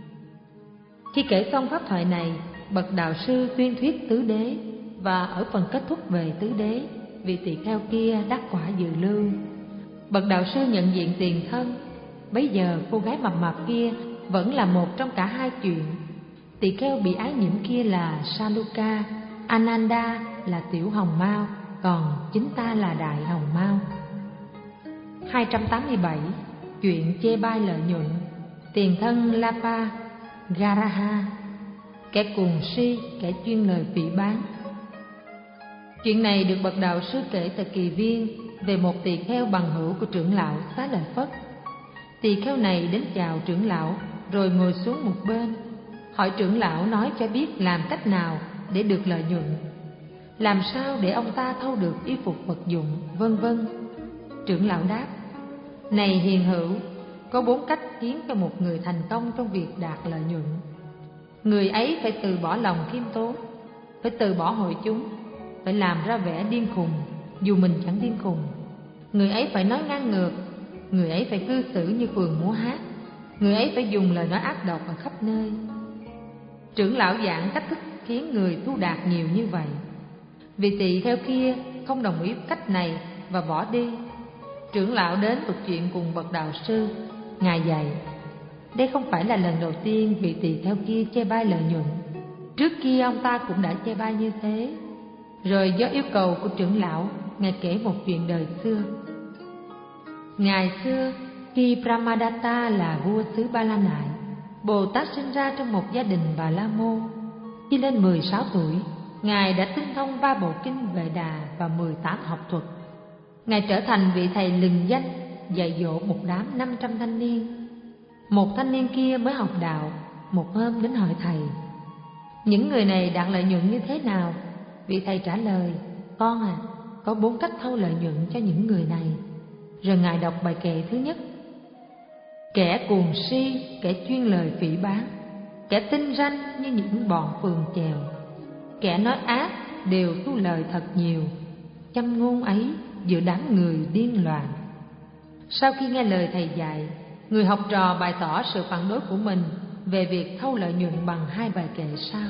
Khi kể xong pháp thoại này, bậc đạo sư tuyên thuyết tứ đế, và ở phần kết thúc về tứ đế, vị tỳ kheo kia đắc quả dự lưu. Bậc đạo sư nhận diện tiền thân. Bấy giờ cô gái mập mạp kia vẫn là một trong cả hai chuyện. Tỳ kheo bị ái nhiễm kia là Saluka, Ananda là tiểu hồng mao, còn chính ta là đại hồng mao. Hai trăm tám mươi bảy. Chuyện chê bai lợi nhuận. Tiền thân Lapa, Garaha, kẻ cuồng si, kẻ chuyên lời phỉ báng. Chuyện này được bậc đạo sư kể tại Kỳ Viên về một tỳ kheo bằng hữu của trưởng lão Xá Lợi Phất. Tỳ kheo này đến chào trưởng lão rồi ngồi xuống một bên, hỏi trưởng lão nói cho biết làm cách nào để được lợi nhuận, làm sao để ông ta thâu được y phục vật dụng, vân vân. Trưởng lão đáp: Này hiền hữu, có bốn cách khiến cho một người thành công trong việc đạt lợi nhuận. Người ấy phải từ bỏ lòng khiêm tốn, phải từ bỏ hội chúng, phải làm ra vẻ điên khùng dù mình chẳng điên khùng. Người ấy phải nói ngang ngược, người ấy phải cư xử như phường múa hát, người ấy phải dùng lời nói ác độc ở khắp nơi. Trưởng lão giảng cách thức khiến người thu đạt nhiều như vậy. Vị tỳ kheo kia không đồng ý cách này và bỏ đi. Trưởng lão đến tục chuyện cùng bậc đạo sư. Ngài dạy: Đây không phải là lần đầu tiên vị tỳ kheo kia chê bai lợi nhuận. Trước kia ông ta cũng đã chê bai như thế. Rồi do yêu cầu của trưởng lão, Ngài kể một chuyện đời xưa. Ngày xưa, khi Brahmadatta là vua xứ Ba La Nại, Bồ Tát sinh ra trong một gia đình Bà La Môn. Khi lên mười sáu tuổi, Ngài đã tinh thông ba bộ kinh Vệ Đà và mười tám học thuật. Ngài trở thành vị thầy lừng danh, dạy dỗ một đám năm trăm thanh niên. Một thanh niên kia mới học đạo, một hôm đến hỏi thầy: Những người này đạt lợi nhuận như thế nào? Vị thầy trả lời: Con à, có bốn cách thâu lợi nhuận cho những người này. Rồi Ngài đọc bài kệ thứ nhất: Kẻ cuồng si, kẻ chuyên lời phỉ báng, kẻ tinh ranh như những bọn phường chèo, kẻ nói ác đều thu lời thật nhiều, châm ngôn ấy giữa đám người điên loạn. Sau khi nghe lời thầy dạy, người học trò bày tỏ sự phản đối của mình về việc thâu lợi nhuận bằng hai bài kệ sau: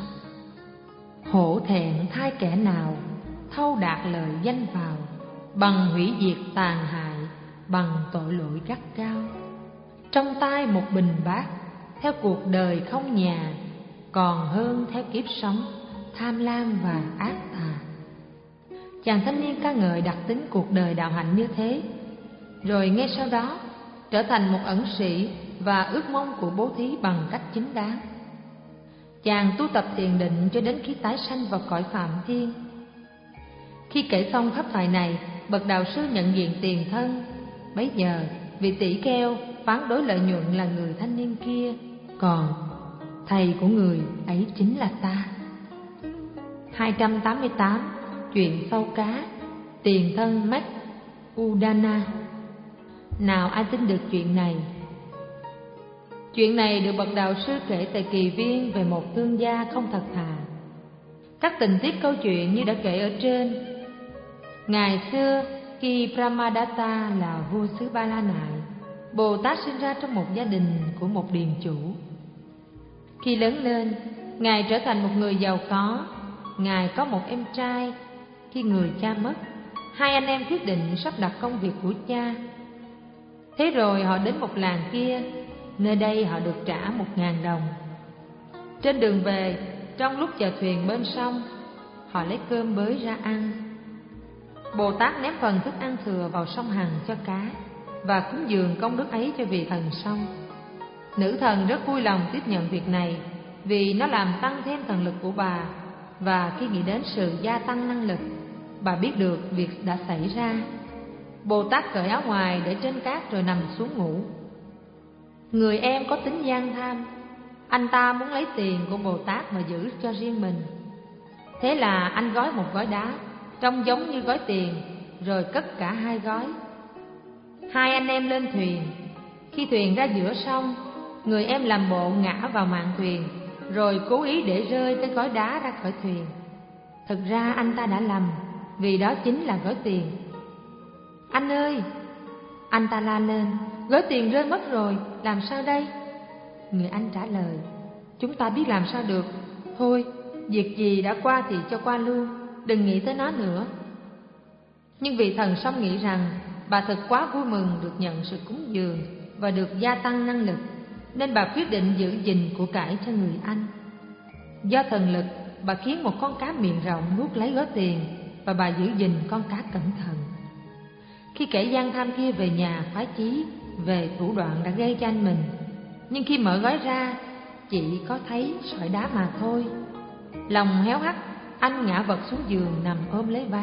Hổ thẹn thay kẻ nào thâu đạt lời danh vào, bằng hủy diệt tàn hại, bằng tội lỗi gắt gao. Trong tay một bình bát, theo cuộc đời không nhà, còn hơn theo kiếp sống tham lam và ác tà. Chàng thanh niên ca ngợi đặc tính cuộc đời đạo hạnh như thế, rồi ngay sau đó trở thành một ẩn sĩ và ước mong của bố thí bằng cách chính đáng. Chàng tu tập thiền định cho đến khi tái sanh vào cõi Phạm Thiên. Khi kể xong pháp thoại này, bậc đạo sư nhận diện tiền thân. Bấy giờ vị tỷ kheo phán đối lợi nhuận là người thanh niên kia, còn thầy của người ấy chính là ta. Hai trăm tám mươi tám. Chuyện sâu cá. Tiền thân Mac Udana. Nào ai tin được chuyện này? Chuyện này được bậc đạo sư kể tại Kỳ Viên về một thương gia không thật thà. Các tình tiết câu chuyện như đã kể ở trên. Ngày xưa, khi Brahmadatta là vua xứ Ba La Nại, Bồ Tát sinh ra trong một gia đình của một điền chủ. Khi lớn lên, Ngài trở thành một người giàu có. Ngài có một em trai. Khi người cha mất, hai anh em quyết định sắp đặt công việc của cha. Thế rồi họ đến một làng kia, nơi đây họ được trả một ngàn đồng. Trên đường về, trong lúc chờ thuyền bên sông, họ lấy cơm bới ra ăn. Bồ Tát ném phần thức ăn thừa vào sông Hằng cho cá và cúng dường công đức ấy cho vị thần sông. Nữ thần rất vui lòng tiếp nhận việc này vì nó làm tăng thêm thần lực của bà, và khi nghĩ đến sự gia tăng năng lực, bà biết được việc đã xảy ra. Bồ Tát cởi áo ngoài để trên cát rồi nằm xuống ngủ. Người em có tính gian tham, Anh ta muốn lấy tiền của Bồ Tát mà giữ cho riêng mình. Thế là anh gói một gói đá trông giống như gói tiền, rồi cất cả hai gói. Hai anh em lên thuyền. Khi thuyền ra giữa sông, người em làm bộ ngã vào mạn thuyền, rồi cố ý để rơi cái gói đá ra khỏi thuyền. Thực ra anh ta đã lầm, vì đó chính là gói tiền. Anh ơi! Anh ta la lên, gói tiền rơi mất rồi, làm sao đây? Người anh trả lời, chúng ta biết làm sao được. Thôi, việc gì đã qua thì cho qua luôn, đừng nghĩ tới nó nữa. Nhưng vị thần sông nghĩ rằng bà thật quá vui mừng được nhận sự cúng dường và được gia tăng năng lực, nên bà quyết định giữ gìn của cải cho người anh. Do thần lực, bà khiến một con cá miệng rộng nuốt lấy gói tiền, và bà giữ gìn con cá cẩn thận. Khi kẻ gian tham kia về nhà khoái chí về thủ đoạn đã gây cho anh mình, nhưng khi mở gói ra chỉ có thấy sỏi đá mà thôi. Lòng héo hắt, anh ngã vật xuống giường nằm ôm lấy ván.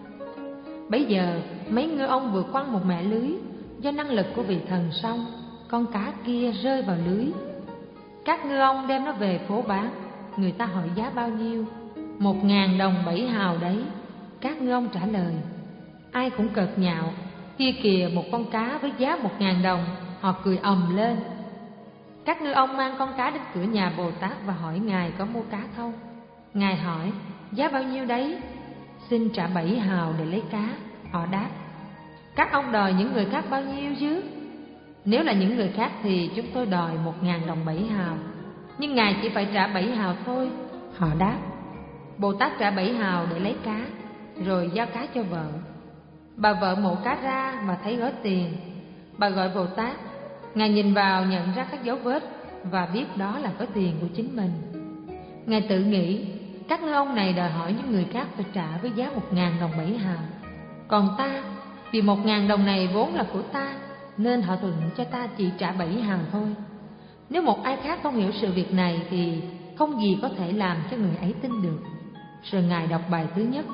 Bấy giờ mấy ngư ông vừa quăng một mẻ lưới. Do năng lực của vị thần sông, con cá kia rơi vào lưới. Các ngư ông đem nó về phố bán. Người ta hỏi giá bao nhiêu? Một ngàn đồng bảy hào đấy. Các ngư ông trả lời. Ai cũng cợt nhạo. Kia kìa một con cá với giá một ngàn đồng. Họ cười ầm lên. Các ngư ông mang con cá đến cửa nhà Bồ Tát và hỏi ngài có mua cá không. Ngài hỏi giá bao nhiêu đấy? Xin trả bảy hào để lấy cá. Họ đáp. Các ông đòi những người khác bao nhiêu chứ? Nếu là những người khác thì chúng tôi đòi một ngàn đồng bảy hào, nhưng ngài chỉ phải trả bảy hào thôi. Họ đáp. Bồ Tát trả bảy hào để lấy cá, rồi giao cá cho vợ. Bà vợ mổ cá ra và thấy gói tiền. Bà gọi Bồ Tát. Ngài nhìn vào nhận ra các dấu vết và biết đó là gói tiền của chính mình. Ngài tự nghĩ, các ngư ông này đòi hỏi những người khác phải trả với giá một ngàn đồng bảy hào, còn ta, vì một ngàn đồng này vốn là của ta, nên họ thuận cho ta chỉ trả bảy hào thôi. Nếu một ai khác không hiểu sự việc này thì không gì có thể làm cho người ấy tin được. Rồi Ngài đọc bài thứ nhất.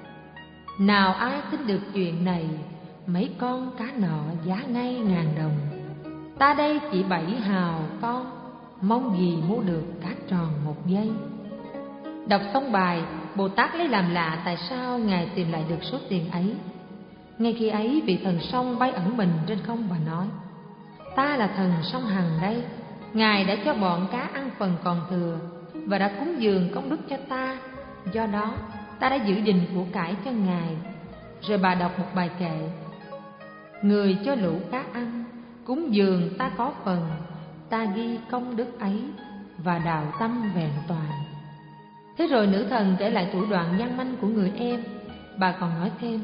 Nào ai tin được chuyện này, mấy con cá nọ giá ngay ngàn đồng. Ta đây chỉ bảy hào con, mong gì mua được cá tròn một giây. Đọc xong bài, Bồ Tát lấy làm lạ tại sao Ngài tìm lại được số tiền ấy. Ngay khi ấy, vị thần sông bay ẩn mình trên không và nói. Ta là thần sông Hằng đây. Ngài đã cho bọn cá ăn phần còn thừa và đã cúng dường công đức cho ta. Do đó, ta đã giữ gìn của cải cho Ngài. Rồi bà đọc một bài kệ. Người cho lũ cá ăn, cúng dường ta có phần. Ta ghi công đức ấy và đạo tâm vẹn toàn. Thế rồi nữ thần kể lại thủ đoạn gian manh của người em. Bà còn nói thêm.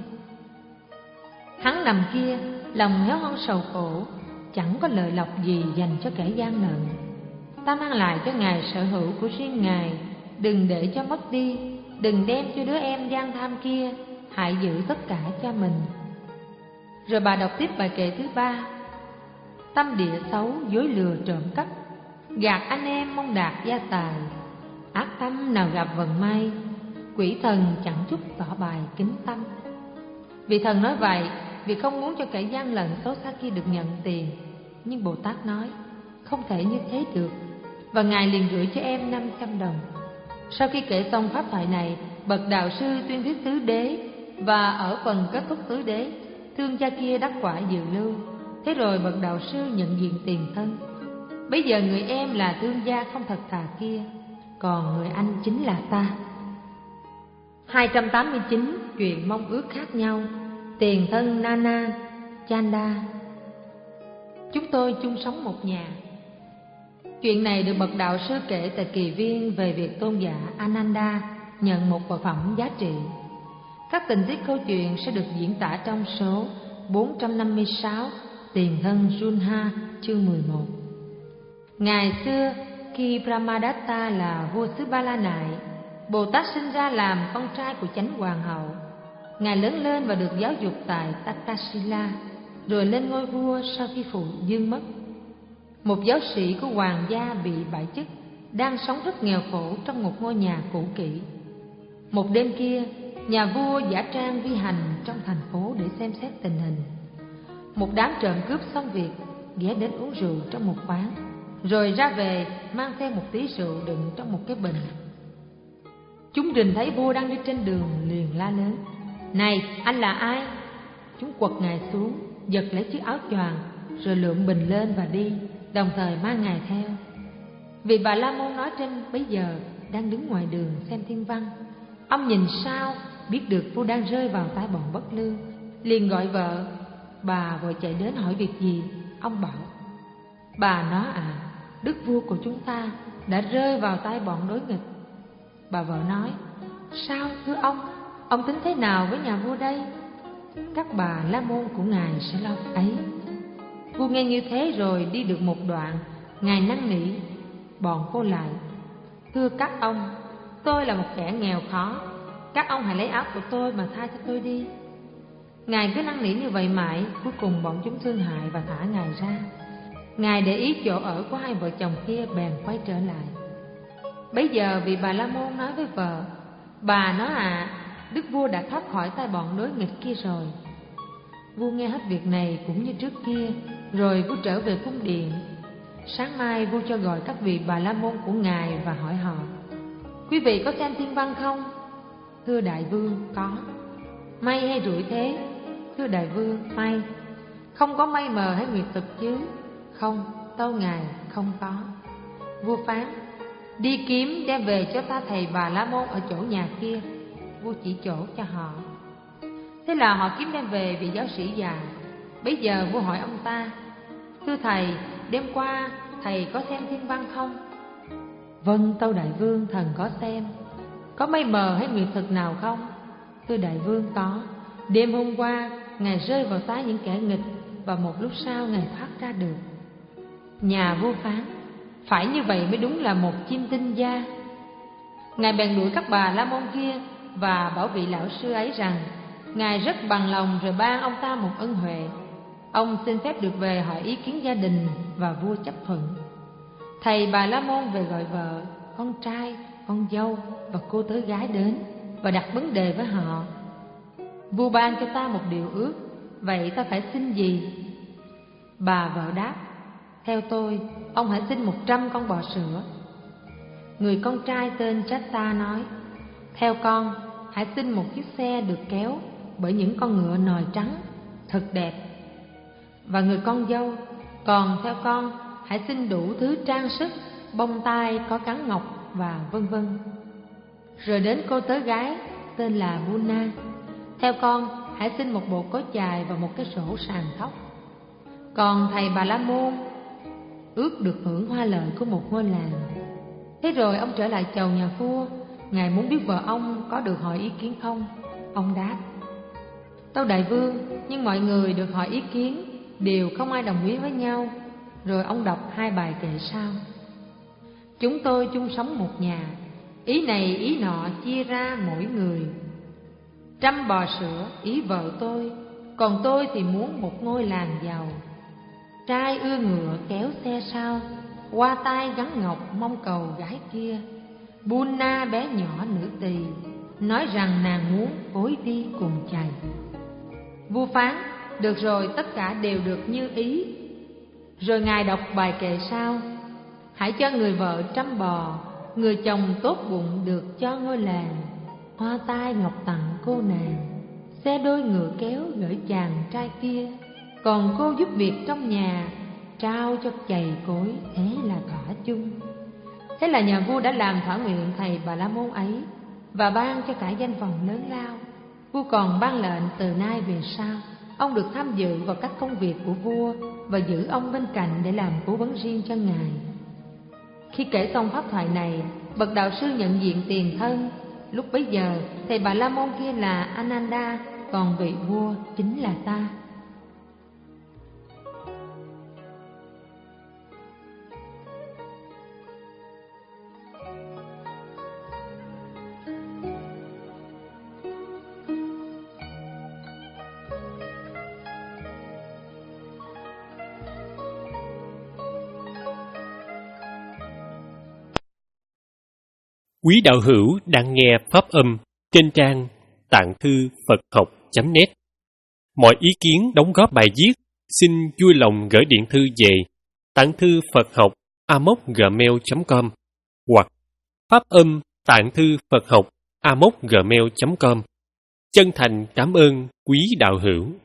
Hắn nằm kia, lòng héo hon sầu khổ, chẳng có lợi lộc gì dành cho kẻ gian lận. Ta mang lại cho Ngài sở hữu của riêng Ngài, đừng để cho mất đi, đừng đem cho đứa em gian tham kia, hãy giữ tất cả cho mình. Rồi bà đọc tiếp bài kệ thứ ba. Tâm địa xấu, dối lừa trộm cắp, gạt anh em mong đạt gia tài. Ác tâm nào gặp vận may, quỷ thần chẳng chút tỏ bài kính tâm. Vị thần nói vậy vì không muốn cho kẻ gian lận xấu xa kia được nhận tiền. Nhưng Bồ Tát nói không thể như thế được, và Ngài liền gửi cho em năm trăm đồng. Sau khi kể xong pháp thoại này, bậc đạo sư tuyên thuyết tứ đế, và ở phần kết thúc tứ đế, thương cha kia đắc quả dự lưu. Thế rồi bậc đạo sư nhận diện tiền thân. Bây giờ người em là thương gia không thật thà kia, còn người anh chính là ta. Hai trăm tám mươi chín chuyện mong ước khác nhau. Tiền thân Nana Chanda. Chúng tôi chung sống một nhà. Chuyện này được bậc đạo sư kể tại kỳ viên về việc tôn giả Ananda nhận một vật phẩm giá trị. Các tình tiết câu chuyện sẽ được diễn tả trong số bốn trăm năm mươi sáu Tiền thân Junha chương mười một. Ngày xưa, khi Brahmadatta là vua xứ Ba La Nại, Bồ Tát sinh ra làm con trai của chánh hoàng hậu. Ngài lớn lên và được giáo dục tại Takshila, rồi lên ngôi vua sau khi phụ dương mất. Một giáo sĩ của hoàng gia bị bãi chức, đang sống rất nghèo khổ trong một ngôi nhà cũ kỹ. Một đêm kia, nhà vua giả trang vi hành trong thành phố để xem xét tình hình. Một đám trộm cướp xong việc ghé đến uống rượu trong một quán, rồi ra về mang theo một tí rượu đựng trong một cái bình. Chúng rình thấy vua đang đi trên đường liền la lớn: "Này, anh là ai?" Chúng quật ngài xuống, giật lấy chiếc áo choàng, rồi lượm bình lên và đi, đồng thời mang ngài theo. Vị Bà La Môn nói trên bấy giờ đang đứng ngoài đường xem thiên văn. Ông nhìn sao biết được vua đang rơi vào tay bọn bất lương, liền gọi vợ. Bà vội chạy đến hỏi việc gì. Ông bảo: "Bà nó à, đức vua của chúng ta đã rơi vào tay bọn đối nghịch." Bà vợ nói: "Sao thưa ông, ông tính thế nào với nhà vua đây?" Các bà la môn của ngài sẽ lo ấy. Vua nghe như thế rồi đi được một đoạn, ngài năn nỉ bọn cô lại: "Thưa các ông, tôi là một kẻ nghèo khó, các ông hãy lấy áo của tôi mà tha cho tôi đi." Ngài cứ năn nỉ như vậy mãi, cuối cùng bọn chúng thương hại và thả ngài ra. Ngài để ý chỗ ở của hai vợ chồng kia bèn quay trở lại. Bấy giờ vị Bà La Môn nói với vợ: "Bà nó à, đức vua đã thoát khỏi tay bọn đối nghịch kia rồi." Vua nghe hết việc này cũng như trước kia, rồi vua trở về cung điện. Sáng mai vua cho gọi các vị Bà La Môn của ngài và hỏi họ: "Quý vị có xem thiên văn không?" "Thưa đại vương, có." "May hay rủi thế?" "Thưa đại vương, may." "Không có mây mờ hay nguyệt thực chứ?" "Không, tâu ngài, không có." Vua phán: "Đi kiếm đem về cho ta thầy Bà La Môn ở chỗ nhà kia." Vua chỉ chỗ cho họ. Thế là họ kiếm đem về vị giáo sĩ già. Bấy giờ vua hỏi ông ta: "Thưa thầy, đêm qua thầy có xem thiên văn không?" "Vâng, tâu đại vương, thần có xem." "Có mây mờ hay nguyệt thực nào không?" "Thưa đại vương, có. Đêm hôm qua ngài rơi vào tay những kẻ nghịch, và một lúc sau ngài thoát ra được." Nhà vua phán: "Phải như vậy mới đúng là một chim tinh gia." Ngài bèn đuổi các bà la môn kia và bảo vị lão sư ấy rằng ngài rất bằng lòng, rồi ban ông ta một ân huệ. Ông xin phép được về hỏi ý kiến gia đình, và vua chấp thuận. Thầy Bà La Môn về gọi vợ, con trai, con dâu và cô tớ gái đến và đặt vấn đề với họ: "Vua ban cho ta một điều ước, vậy ta phải xin gì?" Bà vợ đáp: "Theo tôi, ông hãy xin một trăm con bò sữa." Người con trai tên Chatta nói: "Theo con, hãy xin một chiếc xe được kéo bởi những con ngựa nòi trắng, thật đẹp." Và người con dâu: "Còn theo con, hãy xin đủ thứ trang sức, bông tai có cắn ngọc và vân vân." Rồi đến cô tớ gái tên là Buna: "Theo con, hãy xin một bộ cối chài và một cái sổ sàn tóc." Còn thầy Bà La Môn ước được hưởng hoa lợi của một ngôi làng. Thế rồi ông trở lại chầu nhà vua. Ngài muốn biết vợ ông có được hỏi ý kiến không. Ông đáp: "Tâu đại vương, nhưng mọi người được hỏi ý kiến đều không ai đồng ý với nhau." Rồi ông đọc hai bài kệ sau: "Chúng tôi chung sống một nhà, ý này ý nọ chia ra mỗi người. Trăm bò sữa ý vợ tôi, còn tôi thì muốn một ngôi làng giàu. Trai ưa ngựa kéo xe sau, qua tai gắn ngọc mong cầu gái kia. Buna bé nhỏ nữ tỳ, nói rằng nàng muốn phối đi cùng chày." Vua phán: "Được rồi, tất cả đều được như ý." Rồi ngài đọc bài kệ sau: "Hãy cho người vợ trăm bò, người chồng tốt bụng được cho ngôi làng. Hoa tai ngọc tặng cô nàng, xe đôi ngựa kéo gửi chàng trai kia. Còn cô giúp việc trong nhà, trao cho chày cối, thế là thỏa chung." Thế là nhà vua đã làm thỏa nguyện thầy Bà La Môn ấy, và ban cho cả danh vọng lớn lao. Vua còn ban lệnh từ nay về sau, ông được tham dự vào các công việc của vua, và giữ ông bên cạnh để làm cố vấn riêng cho ngài. Khi kể xong pháp thoại này, bậc đạo sư nhận diện tiền thân. Lúc bấy giờ, thầy Bà La Môn kia là Ananda, còn vị vua chính là ta. Quý đạo hữu đang nghe pháp âm trên trang tạng thư Phật học chấm net. Mọi ý kiến đóng góp bài viết xin vui lòng gửi điện thư về tạng thư Phật học a m o c gmail chấm com hoặc Pháp âm Tạng thư Phật học a m o c gmail chấm com. Chân thành cảm ơn quý đạo hữu.